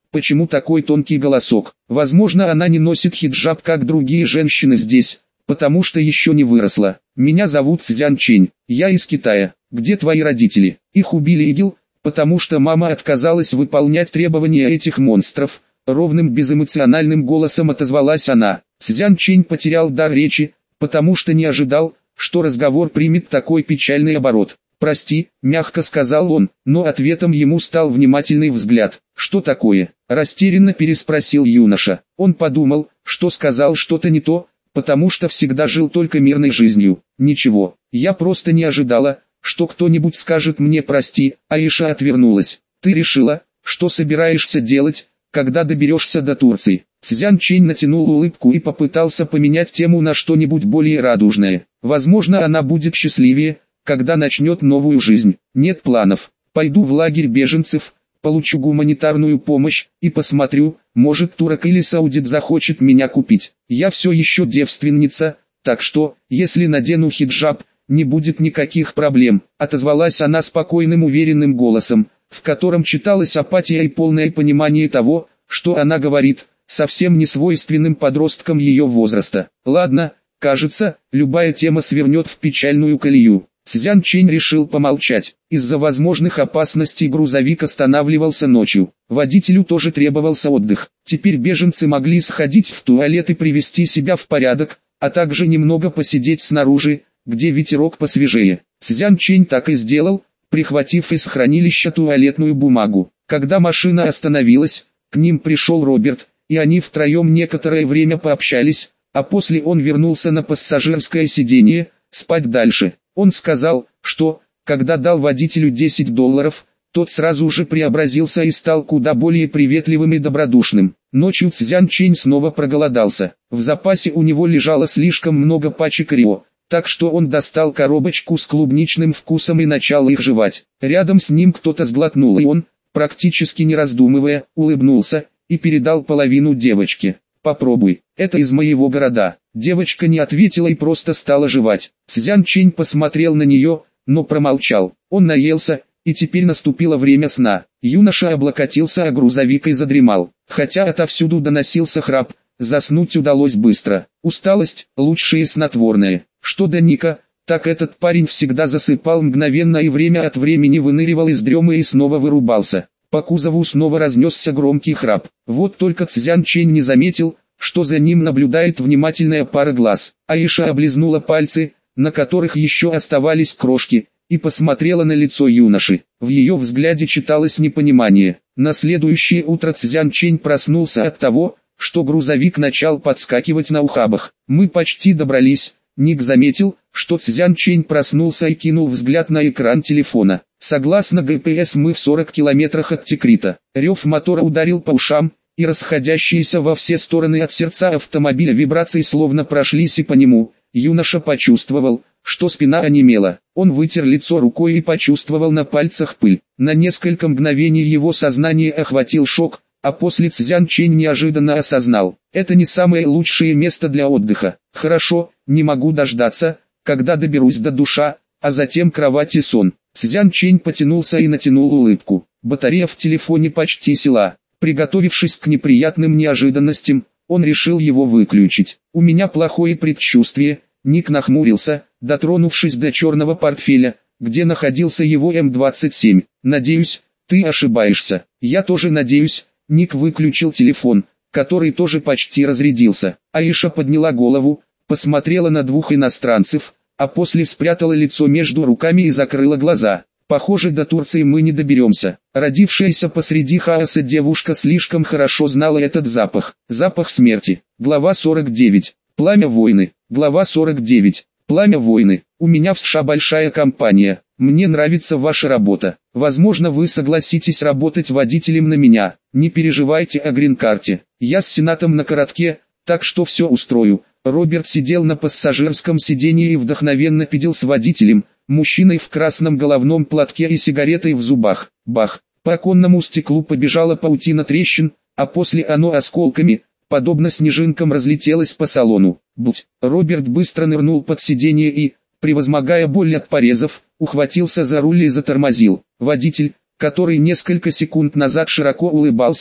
Почему такой тонкий голосок? Возможно, она не носит хиджаб, как другие женщины здесь, потому что еще не выросла. Меня зовут Цзян Чень, я из Китая. Где твои родители? Их убили ИГИЛ, потому что мама отказалась выполнять требования этих монстров. Ровным безэмоциональным голосом отозвалась она. Цзян Чень потерял дар речи, потому что не ожидал, что разговор примет такой печальный оборот. «Прости», — мягко сказал он, но ответом ему стал внимательный взгляд. «Что такое?» — растерянно переспросил юноша. Он подумал, что сказал что-то не то, потому что всегда жил только мирной жизнью. «Ничего, я просто не ожидала, что кто-нибудь скажет мне прости». Аиша отвернулась. «Ты решила, что собираешься делать, когда доберешься до Турции?» Цзян Чень натянул улыбку и попытался поменять тему на что-нибудь более радужное. «Возможно, она будет счастливее, когда начнет новую жизнь. Нет планов. Пойду в лагерь беженцев, получу гуманитарную помощь и посмотрю, может турок или саудит захочет меня купить. Я все еще девственница, так что, если надену хиджаб, не будет никаких проблем», — отозвалась она спокойным уверенным голосом, в котором читалась апатия и полное понимание того, что она говорит, совсем не свойственным подросткам ее возраста. «Ладно, кажется, любая тема свернет в печальную колею». Цзян Чень решил помолчать. Из-за возможных опасностей грузовик останавливался ночью. Водителю тоже требовался отдых. Теперь беженцы могли сходить в туалет и привести себя в порядок, а также немного посидеть снаружи, где ветерок посвежее. Цзян Чень так и сделал, прихватив из хранилища туалетную бумагу. Когда машина остановилась, к ним пришел Роберт, и они втроем некоторое время пообщались, а после он вернулся на пассажирское сиденье, спать дальше. Он сказал, что, когда дал водителю десять долларов, тот сразу же преобразился и стал куда более приветливым и добродушным. Ночью Цзян Чень снова проголодался. В запасе у него лежало слишком много пачек Рио, так что он достал коробочку с клубничным вкусом и начал их жевать. Рядом с ним кто-то сглотнул, и он, практически не раздумывая, улыбнулся и передал половину девочке. «Попробуй, это из моего города». Девочка не ответила и просто стала жевать. Цзян Чень посмотрел на нее, но промолчал. Он наелся, и теперь наступило время сна. Юноша облокотился о грузовик и задремал. Хотя отовсюду доносился храп, заснуть удалось быстро. Усталость – лучшее снотворное. Что до Ника, так этот парень всегда засыпал мгновенно и время от времени выныривал из дремы и снова вырубался. По кузову снова разнесся громкий храп. Вот только Цзян Чень не заметил, что за ним наблюдает внимательная пара глаз. Аиша облизнула пальцы, на которых еще оставались крошки, и посмотрела на лицо юноши. В ее взгляде читалось непонимание. На следующее утро Цзян Чень проснулся от того, что грузовик начал подскакивать на ухабах. «Мы почти добрались». Ник заметил, что Цзян Чень проснулся и кинул взгляд на экран телефона. Согласно джи пи эс мы в сорока километрах от Тикрита. Рев мотора ударил по ушам, и расходящиеся во все стороны от сердца автомобиля вибрации словно прошлись и по нему. Юноша почувствовал, что спина онемела. Он вытер лицо рукой и почувствовал на пальцах пыль. На несколько мгновений его сознание охватил шок, а после Цзян Чень неожиданно осознал. Это не самое лучшее место для отдыха. Хорошо, не могу дождаться, когда доберусь до душа, а затем кровать и сон. Цзян Чень потянулся и натянул улыбку. Батарея в телефоне почти села. Приготовившись к неприятным неожиданностям, он решил его выключить. «У меня плохое предчувствие», — Ник нахмурился, дотронувшись до черного портфеля, где находился его эм двадцать семь. «Надеюсь, ты ошибаешься». «Я тоже надеюсь». Ник выключил телефон, который тоже почти разрядился. Аиша подняла голову, посмотрела на двух иностранцев, а после спрятала лицо между руками и закрыла глаза. «Похоже, до Турции мы не доберемся». Родившаяся посреди хаоса девушка слишком хорошо знала этот запах. Запах смерти. Глава сорок девять. Пламя войны. Глава сорок девять. Пламя войны. У меня в США большая компания. Мне нравится ваша работа. Возможно, вы согласитесь работать водителем на меня. Не переживайте о грин-карте. Я с сенатом на коротке, так что все устрою. Роберт сидел на пассажирском сиденье и вдохновенно пидел с водителем, мужчиной в красном головном платке и сигаретой в зубах. Бах! По оконному стеклу побежала паутина трещин, а после оно осколками, подобно снежинкам, разлетелось по салону. Будь! Роберт быстро нырнул под сиденье и, превозмогая боль от порезов, ухватился за руль и затормозил. Водитель, который несколько секунд назад широко улыбался,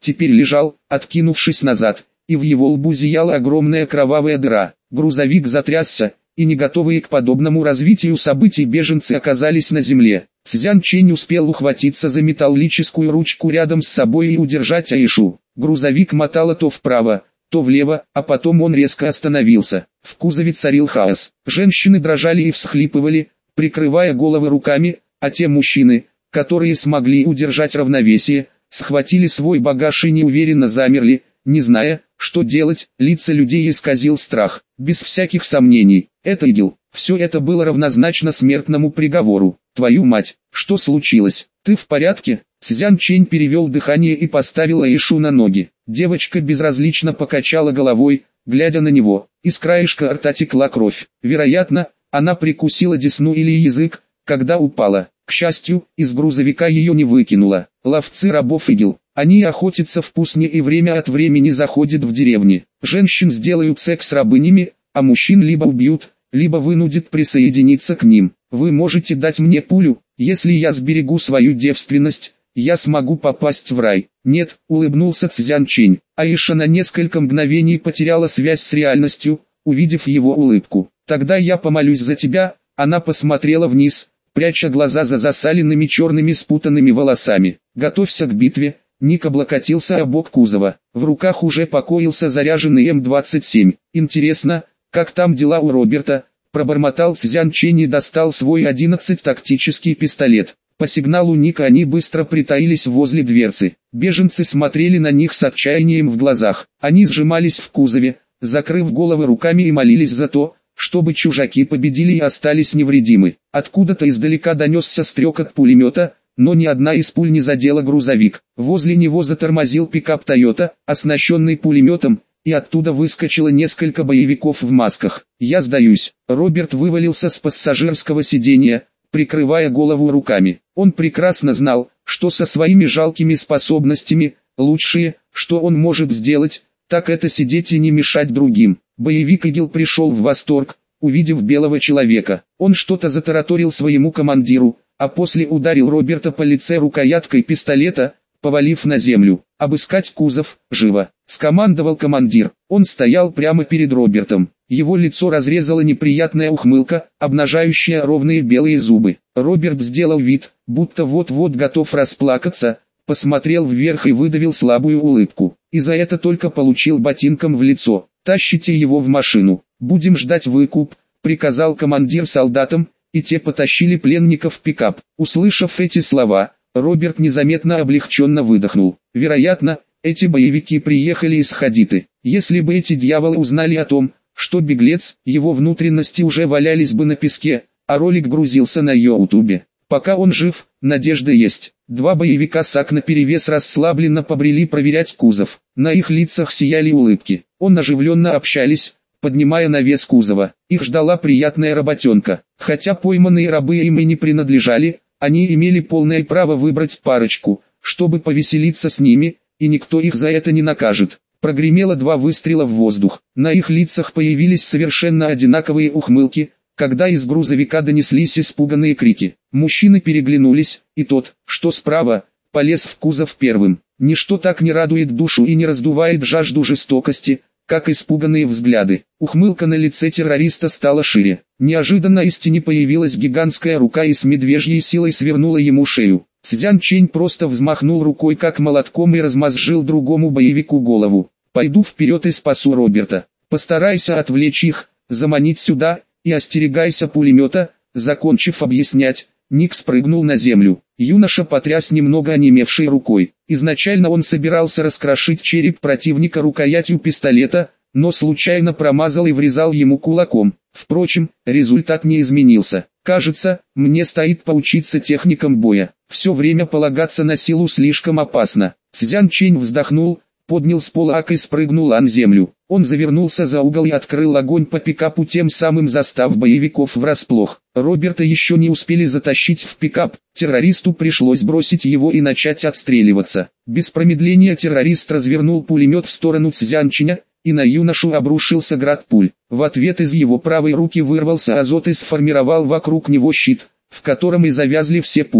теперь лежал, откинувшись назад, и в его лбу зияла огромная кровавая дыра. Грузовик затрясся, и не готовые к подобному развитию событий беженцы оказались на земле. Цзян Чэнь успел ухватиться за металлическую ручку рядом с собой и удержать Аишу. Грузовик мотало то вправо, то влево, а потом он резко остановился. В кузове царил хаос. Женщины дрожали и всхлипывали, прикрывая головы руками, а те мужчины, которые смогли удержать равновесие, схватили свой багаж и неуверенно замерли, не зная, что делать. Лица людей исказил страх. Без всяких сомнений, это ИГИЛ. Все это было равнозначно смертному приговору. Твою мать, что случилось? Ты в порядке? Цзян Чэнь перевел дыхание и поставил Аишу на ноги. Девочка безразлично покачала головой, глядя на него. Из краешка рта текла кровь. Вероятно, она прикусила десну или язык, когда упала. К счастью, из грузовика ее не выкинуло. Ловцы рабов ИГИЛ. Они охотятся в пустыне и время от времени заходят в деревни. Женщин сделают секс с рабынями, а мужчин либо убьют, либо вынудят присоединиться к ним. Вы можете дать мне пулю, если я сберегу свою девственность, я смогу попасть в рай. Нет, улыбнулся Цзян Чэнь. Аиша на несколько мгновений потеряла связь с реальностью, увидев его улыбку. Тогда я помолюсь за тебя. Она посмотрела вниз, пряча глаза за засаленными черными спутанными волосами. Готовься к битве. Ник облокотился о бок кузова. В руках уже покоился заряженный эм двадцать семь. Интересно, как там дела у Роберта? Пробормотал Цзян Чэнь и достал свой одиннадцать тактический пистолет. По сигналу Ника они быстро притаились возле дверцы. Беженцы смотрели на них с отчаянием в глазах. Они сжимались в кузове, закрыв головы руками и молились за то, чтобы чужаки победили и остались невредимы. Откуда-то издалека донесся стрекот пулемета, но ни одна из пуль не задела грузовик. Возле него затормозил пикап Toyota, оснащенный пулеметом, и оттуда выскочило несколько боевиков в масках. «Я сдаюсь». Роберт вывалился с пассажирского сиденья, прикрывая голову руками. Он прекрасно знал, что со своими жалкими способностями, лучшее, что он может сделать, так это сидеть и не мешать другим. Боевик ИГИЛ пришел в восторг, увидев белого человека. Он что-то затараторил своему командиру, а после ударил Роберта по лице рукояткой пистолета, повалив на землю. «Обыскать кузов, живо!» — скомандовал командир. Он стоял прямо перед Робертом. Его лицо разрезала неприятная ухмылка, обнажающая ровные белые зубы. Роберт сделал вид, будто вот-вот готов расплакаться, посмотрел вверх и выдавил слабую улыбку. И за это только получил ботинком в лицо. «Тащите его в машину. Будем ждать выкуп», — приказал командир солдатам, и те потащили пленника в пикап. Услышав эти слова, Роберт незаметно облегченно выдохнул. Вероятно, эти боевики приехали из Хадиты. Если бы эти дьяволы узнали о том, что беглец, его внутренности уже валялись бы на песке, а ролик грузился на ютубе. Пока он жив, надежда есть. Два боевика САК наперевес расслабленно побрели проверять кузов. На их лицах сияли улыбки. Он оживленно общались, поднимая навес кузова. Их ждала приятная работенка. Хотя пойманные рабы им и не принадлежали, они имели полное право выбрать парочку, чтобы повеселиться с ними, и никто их за это не накажет. Прогремело два выстрела в воздух. На их лицах появились совершенно одинаковые ухмылки, когда из грузовика донеслись испуганные крики. Мужчины переглянулись, и тот, что справа, полез в кузов первым. Ничто так не радует душу и не раздувает жажду жестокости, как испуганные взгляды. Ухмылка на лице террориста стала шире. Неожиданно из тени появилась гигантская рука и с медвежьей силой свернула ему шею. Цзян Чэнь просто взмахнул рукой как молотком и размозжил другому боевику голову. «Пойду вперед и спасу Роберта. Постарайся отвлечь их, заманить сюда, и остерегайся пулемета». Закончив объяснять, Ник спрыгнул на землю. Юноша потряс немного онемевшей рукой. Изначально он собирался раскрошить череп противника рукоятью пистолета, но случайно промазал и врезал ему кулаком. Впрочем, результат не изменился. «Кажется, мне стоит поучиться техникам боя. Все время полагаться на силу слишком опасно». Цзян Чэнь вздохнул, поднял с пола АК и спрыгнул на землю. Он завернулся за угол и открыл огонь по пикапу, тем самым застав боевиков врасплох. Роберта еще не успели затащить в пикап, террористу пришлось бросить его и начать отстреливаться. Без промедления террорист развернул пулемет в сторону Цзян Чэня, и на юношу обрушился град пуль. В ответ из его правой руки вырвался азот и сформировал вокруг него щит, в котором и завязли все пули.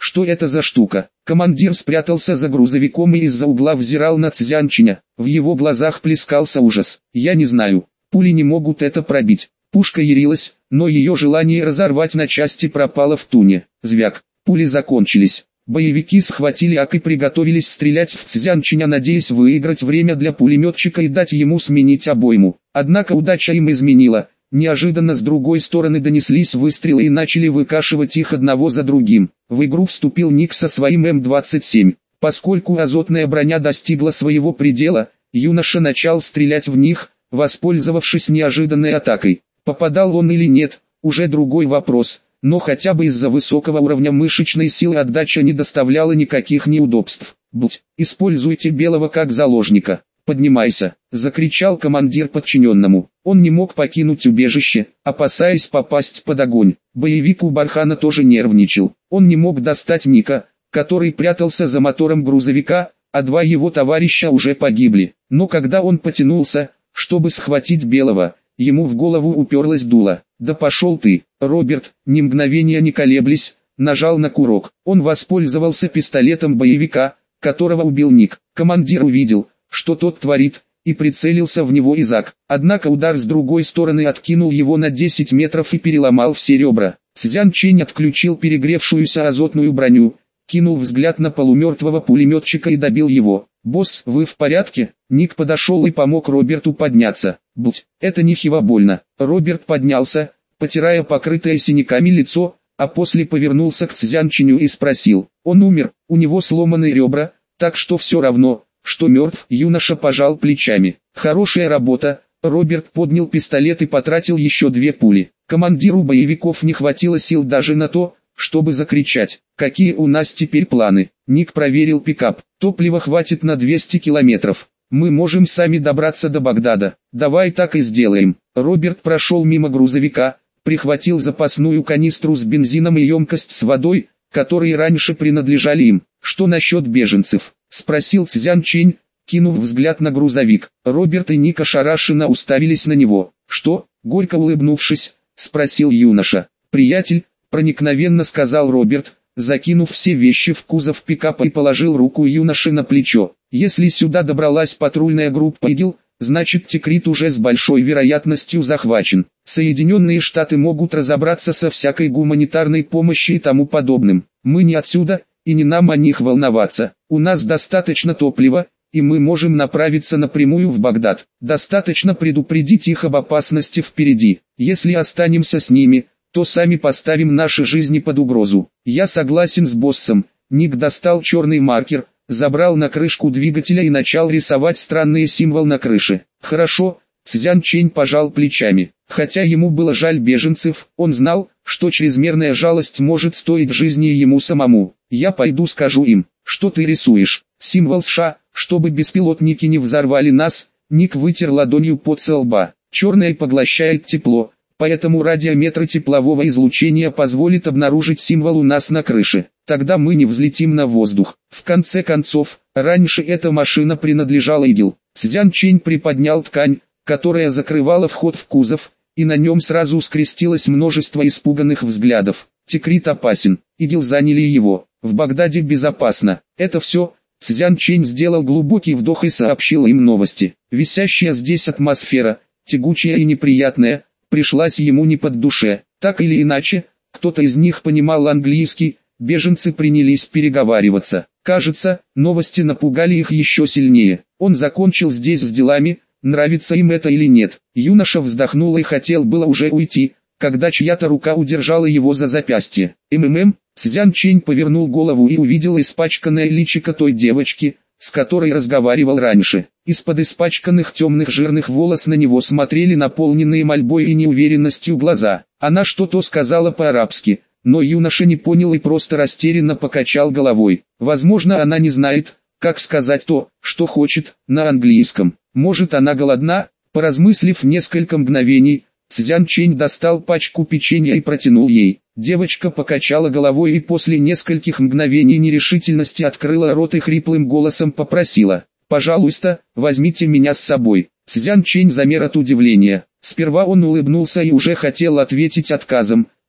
Что это за штука? Командир спрятался за грузовиком и из-за угла взирал на Цзянчиня. В его глазах плескался ужас. Я не знаю. Пули не могут это пробить. Пушка ярилась, но ее желание разорвать на части пропало в туне. Звяк. Пули закончились. Боевики схватили АК и приготовились стрелять в Цзянчиня, надеясь выиграть время для пулеметчика и дать ему сменить обойму. Однако удача им изменила. Неожиданно с другой стороны донеслись выстрелы и начали выкашивать их одного за другим. В игру вступил Ник со своим эм двадцать семь. Поскольку азотная броня достигла своего предела, юноша начал стрелять в них, воспользовавшись неожиданной атакой. Попадал он или нет, уже другой вопрос, но хотя бы из-за высокого уровня мышечной силы отдача не доставляла никаких неудобств. «Будь, используйте Белого как заложника. Поднимайся!» — закричал командир подчиненному. Он не мог покинуть убежище, опасаясь попасть под огонь. Боевик у Бархана тоже нервничал. Он не мог достать Ника, который прятался за мотором грузовика, а два его товарища уже погибли. Но когда он потянулся, чтобы схватить Белого, ему в голову уперлась дуло. «Да пошел ты!» Роберт, ни мгновения не колеблясь, нажал на курок. Он воспользовался пистолетом боевика, которого убил Ник. Командир увидел, что тот творит, и прицелился в него Изак. Однако удар с другой стороны откинул его на десять метров и переломал все ребра. Цзянчень отключил перегревшуюся азотную броню, кинул взгляд на полумертвого пулеметчика и добил его. «Босс, вы в порядке?» Ник подошел и помог Роберту подняться. «Будь, это нехило больно». Роберт поднялся, потирая покрытое синяками лицо, а после повернулся к Цзянченю и спросил. «Он умер, у него сломаны ребра, так что все равно, что мертв». Юноша пожал плечами. «Хорошая работа». Роберт поднял пистолет и потратил еще две пули. Командиру боевиков не хватило сил даже на то, чтобы закричать. «Какие у нас теперь планы?» Ник проверил пикап. «Топлива хватит на двести километров. Мы можем сами добраться до Багдада. Давай так и сделаем». Роберт прошел мимо грузовика, прихватил запасную канистру с бензином и емкость с водой, которые раньше принадлежали им. «Что насчет беженцев?» — спросил Цзянчень, кинув взгляд на грузовик. Роберт и Ник ошарашенно уставились на него. «Что?» — горько улыбнувшись, спросил юноша. «Приятель», — проникновенно сказал Роберт, закинув все вещи в кузов пикапа и положил руку юноши на плечо. «Если сюда добралась патрульная группа ИГИЛ, значит Тикрит уже с большой вероятностью захвачен. Соединенные Штаты могут разобраться со всякой гуманитарной помощью и тому подобным. Мы не отсюда, и не нам о них волноваться. У нас достаточно топлива, и мы можем направиться напрямую в Багдад. Достаточно предупредить их об опасности впереди. Если останемся с ними, то сами поставим наши жизни под угрозу». «Я согласен с боссом». Ник достал черный маркер, забрал на крышку двигателя и начал рисовать странный символ на крыше. «Хорошо», — Цзянчень пожал плечами. Хотя ему было жаль беженцев, он знал, что чрезмерная жалость может стоить жизни ему самому. «Я пойду скажу им, что ты рисуешь. Символ США, чтобы беспилотники не взорвали нас». Ник вытер ладонью пот со лба. «Черное поглощает тепло, поэтому радиометр теплового излучения позволит обнаружить символ у нас на крыше. Тогда мы не взлетим на воздух. В конце концов, раньше эта машина принадлежала ИГИЛ». Цзянчень приподнял ткань, которая закрывала вход в кузов, и на нем сразу скрестилось множество испуганных взглядов. «Тикрит опасен. ИГИЛ заняли его. В Багдаде безопасно. Это все». Цзянчень сделал глубокий вдох и сообщил им новости. Висящая здесь атмосфера, тягучая и неприятная, пришлась ему не под душе. Так или иначе, кто-то из них понимал английский, беженцы принялись переговариваться. Кажется, новости напугали их еще сильнее. Он закончил здесь с делами, нравится им это или нет. Юноша вздохнул и хотел было уже уйти, когда чья-то рука удержала его за запястье. «МММ?» Цзянчень повернул голову и увидел испачканное личико той девочки, с которой разговаривал раньше. Из-под испачканных темных жирных волос на него смотрели наполненные мольбой и неуверенностью глаза. Она что-то сказала по-арабски, но юноша не понял и просто растерянно покачал головой. Возможно, она не знает, как сказать то, что хочет, на английском. Может, она голодна? Поразмыслив несколько мгновений, Цзянчень достал пачку печенья и протянул ей. Девочка покачала головой и после нескольких мгновений нерешительности открыла рот и хриплым голосом попросила: «Пожалуйста, возьмите меня с собой». Цзянчень замер от удивления. Сперва он улыбнулся и уже хотел ответить отказом,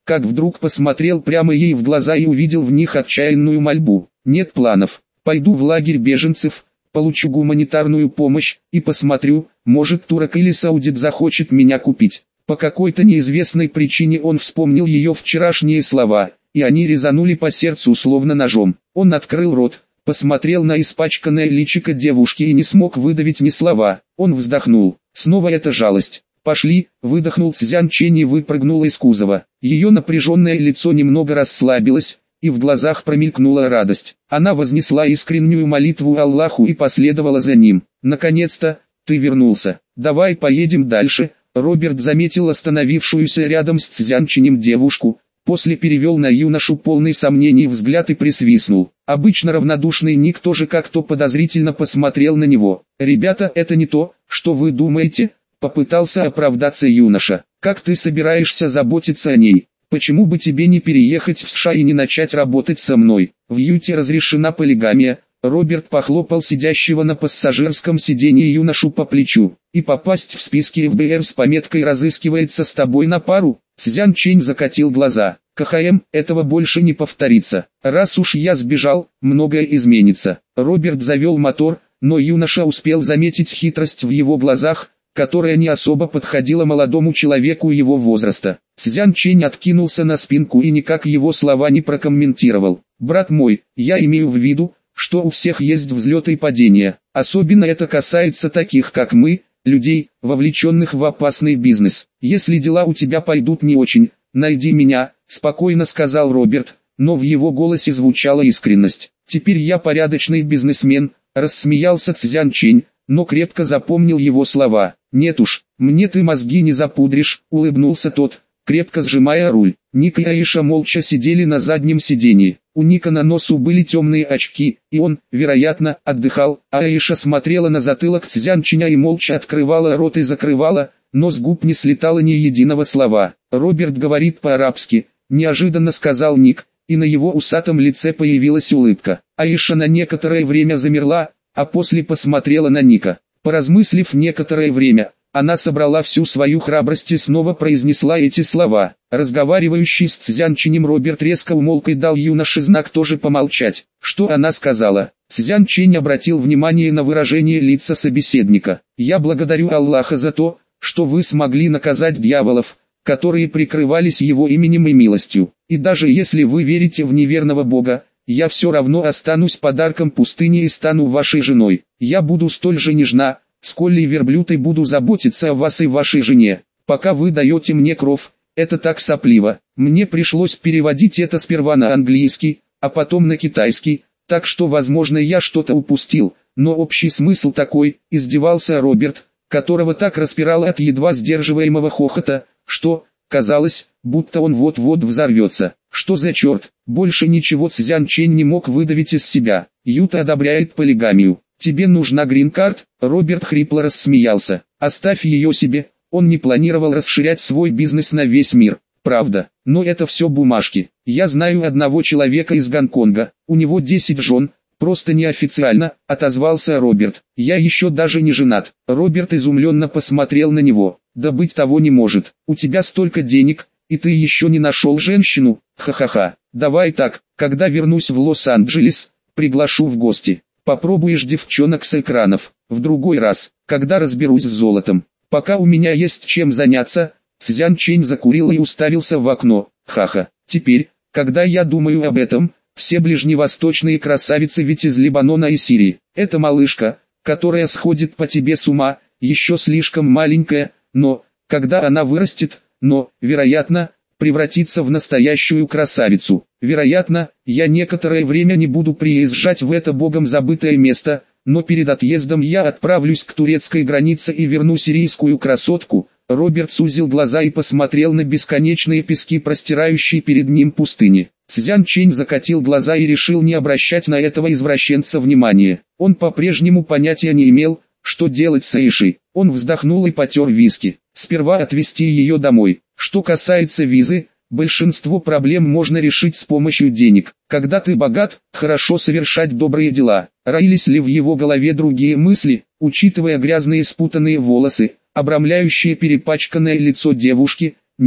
как вдруг посмотрел прямо ей в глаза и увидел в них отчаянную мольбу. «Нет планов. Пойду в лагерь беженцев, получу гуманитарную помощь и посмотрю, может турок или саудит захочет меня купить». По какой-то неизвестной причине он вспомнил ее вчерашние слова, и они резанули по сердцу словно ножом. Он открыл рот, посмотрел на испачканное личико девушки и не смог выдавить ни слова. Он вздохнул. Снова эта жалость. «Пошли», — выдохнул Цзян Чэнь и выпрыгнул из кузова. Ее напряженное лицо немного расслабилось, и в глазах промелькнула радость. Она вознесла искреннюю молитву Аллаху и последовала за ним. «Наконец-то, ты вернулся. Давай поедем дальше». Роберт заметил остановившуюся рядом с Цзян Чэнем девушку, после перевел на юношу полный сомнений взгляд и присвистнул. Обычно равнодушный Ник тоже как-то подозрительно посмотрел на него. «Ребята, это не то, что вы думаете», — попытался оправдаться юноша. «Как ты собираешься заботиться о ней? Почему бы тебе не переехать в США и не начать работать со мной? В Юте разрешена полигамия». Роберт похлопал сидящего на пассажирском сиденье юношу по плечу. «И попасть в списки эф бэ эр с пометкой «разыскивается с тобой на пару»?» Цзян Чэнь закатил глаза. «ка ха эм, этого больше не повторится. Раз уж я сбежал, многое изменится». Роберт завел мотор, но юноша успел заметить хитрость в его глазах, которая не особо подходила молодому человеку его возраста. Цзян Чэнь откинулся на спинку и никак его слова не прокомментировал. «Брат мой, я имею в виду, что у всех есть взлеты и падения. Особенно это касается таких как мы, людей, вовлеченных в опасный бизнес. Если дела у тебя пойдут не очень, найди меня», — спокойно сказал Роберт, но в его голосе звучала искренность. «Теперь я порядочный бизнесмен», — рассмеялся Цзян Чэнь, но крепко запомнил его слова. «Нет уж, мне ты мозги не запудришь», — улыбнулся тот, крепко сжимая руль. Ник и Аиша молча сидели на заднем сиденье. У Ника на носу были темные очки, и он, вероятно, отдыхал, а Аиша смотрела на затылок Цзян Чэня и молча открывала рот и закрывала, но с губ не слетало ни единого слова. «Роберт говорит по-арабски», — неожиданно сказал Ник, и на его усатом лице появилась улыбка. Аиша на некоторое время замерла, а после посмотрела на Ника. Поразмыслив некоторое время, она собрала всю свою храбрость и снова произнесла эти слова. Разговаривающий с Цзян Чэнем Роберт резко умолк и дал юноше знак тоже помолчать. Что она сказала? Цзян Чэнь обратил внимание на выражение лица собеседника. «Я благодарю Аллаха за то, что вы смогли наказать дьяволов, которые прикрывались его именем и милостью. И даже если вы верите в неверного Бога, я все равно останусь подарком пустыни и стану вашей женой. Я буду столь же нежна, сколь и верблюд, и буду заботиться о вас и вашей жене, пока вы даете мне кров». Это так сопливо. Мне пришлось переводить это сперва на английский, а потом на китайский, так что возможно я что-то упустил, но общий смысл такой, издевался Роберт, которого так распирало от едва сдерживаемого хохота, что, казалось, будто он вот-вот взорвется. Что за черт? Больше ничего Цзян Чэнь не мог выдавить из себя. Юта одобряет полигамию. Тебе нужна грин-карт? Роберт хрипло рассмеялся. Оставь ее себе. Он не планировал расширять свой бизнес на весь мир. Правда, но это все бумажки. Я знаю одного человека из Гонконга, у него десять жен, просто неофициально, отозвался Роберт. Я еще даже не женат. Роберт изумленно посмотрел на него. Да быть того не может. У тебя столько денег, и ты еще не нашел женщину? Ха-ха-ха. Давай так, когда вернусь в Лос-Анджелес, приглашу в гости. Попробуешь девчонок с экранов. В другой раз, когда разберусь с золотом. Пока у меня есть чем заняться». Цзян Чэнь закурил и уставился в окно. «Ха-ха. Теперь, когда я думаю об этом, все ближневосточные красавицы ведь из Либанона и Сирии. Эта малышка, которая сходит по тебе с ума, еще слишком маленькая, но, когда она вырастет, но, вероятно, превратится в настоящую красавицу. Вероятно, я некоторое время не буду приезжать в это богом забытое место, но перед отъездом я отправлюсь к турецкой границе и верну сирийскую красотку». Роберт сузил глаза и посмотрел на бесконечные пески, простирающие перед ним пустыни. Цзян Чэнь закатил глаза и решил не обращать на этого извращенца внимания. Он по-прежнему понятия не имел, что делать с Аишей. Он вздохнул и потер виски. Сперва отвезти ее домой. Что касается визы, большинство проблем можно решить с помощью денег. Когда ты богат, хорошо совершать добрые дела. Роились ли в его голове другие мысли, учитывая грязные спутанные волосы, обрамляющие перепачканное лицо девушки? Нет.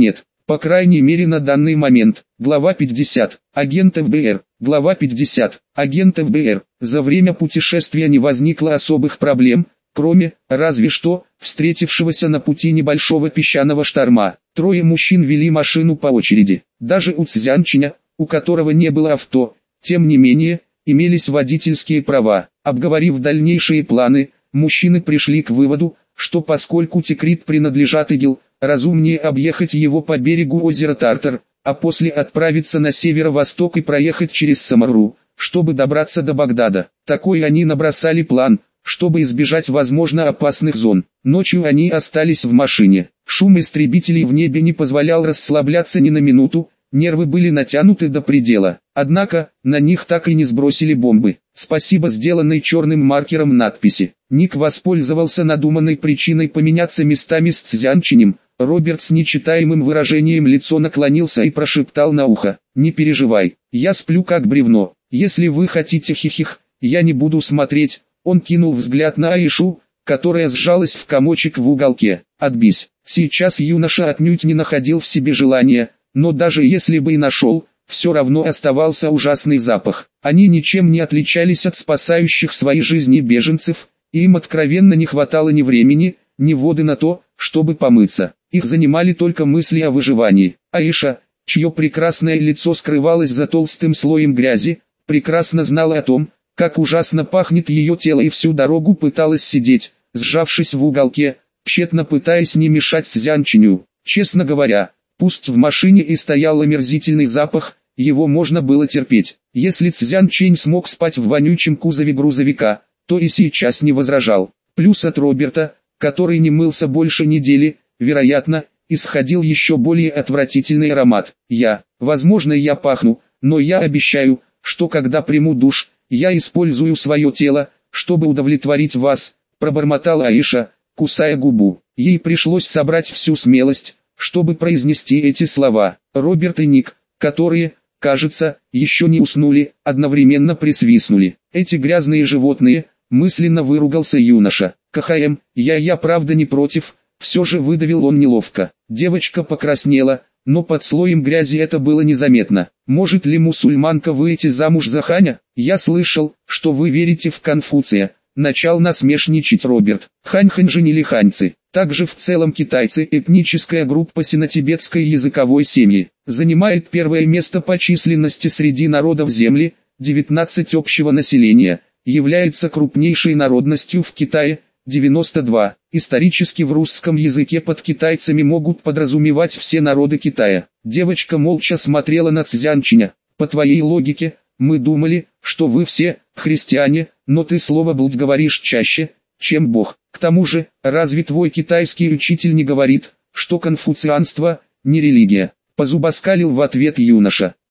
По крайней мере на данный момент. Глава пятьдесят. Агент эф бэ эр. Глава пятьдесят. Агент эф бэ эр. За время путешествия не возникло особых проблем, кроме, разве что, встретившегося на пути небольшого песчаного шторма. Трое мужчин вели машину по очереди. Даже у Цзянчиня, у которого не было авто, тем не менее, имелись водительские права. Обговорив дальнейшие планы, мужчины пришли к выводу, что поскольку Тикрит принадлежат Игил, разумнее объехать его по берегу озера Тартар, а после отправиться на северо-восток и проехать через Самару, чтобы добраться до Багдада. Такой они набросали план, чтобы избежать возможно опасных зон. Ночью они остались в машине. Шум истребителей в небе не позволял расслабляться ни на минуту, нервы были натянуты до предела. Однако, на них так и не сбросили бомбы. Спасибо сделанной черным маркером надписи. Ник воспользовался надуманной причиной поменяться местами с Цзянчинем. Роберт с нечитаемым выражением лица наклонился и прошептал на ухо: «Не переживай, я сплю как бревно. Если вы хотите хихих, я не буду смотреть». Он кинул взгляд на Аишу, которая сжалась в комочек в уголке. «Отбись». Сейчас юноша отнюдь не находил в себе желания, но даже если бы и нашел, все равно оставался ужасный запах. Они ничем не отличались от спасающих свои жизни беженцев, и им откровенно не хватало ни времени, ни воды на то, чтобы помыться. Их занимали только мысли о выживании. Аиша, чье прекрасное лицо скрывалось за толстым слоем грязи, прекрасно знала о том, как ужасно пахнет ее тело, и всю дорогу пыталась сидеть, сжавшись в уголке, тщетно пытаясь не мешать Цзянчиню. Честно говоря, пусть в машине и стоял омерзительный запах, его можно было терпеть. Если Цзянчень смог спать в вонючем кузове грузовика, то и сейчас не возражал. Плюс от Роберта, который не мылся больше недели, вероятно, исходил еще более отвратительный аромат. Я, возможно я пахну, но я обещаю, что когда приму душ, я использую свое тело, чтобы удовлетворить вас, пробормотала Аиша, кусая губу. Ей пришлось собрать всю смелость, чтобы произнести эти слова. Роберт и Ник, которые, кажется, еще не уснули, одновременно присвистнули. Эти грязные животные, мысленно выругался юноша. КХМ, я я правда не против, все же выдавил он неловко. Девочка покраснела, но под слоем грязи это было незаметно. Может ли мусульманка выйти замуж за ханя? Я слышал, что вы верите в Конфуция. Начал насмешничать Роберт. Хань-хань женили ханьцы. Также в целом китайцы, этническая группа сино-тибетской языковой семьи, занимает первое место по численности среди народов Земли, девятнадцать общего населения, является крупнейшей народностью в Китае, девяносто два. Исторически в русском языке под китайцами могут подразумевать все народы Китая. Девочка молча смотрела на Цзянчиня. По твоей логике, мы думали, что вы все христиане, но ты слово «блуд» говоришь чаще, чем Бог. К тому же, разве твой китайский учитель не говорит, что конфуцианство не религия? Позубоскалил в ответ юноша.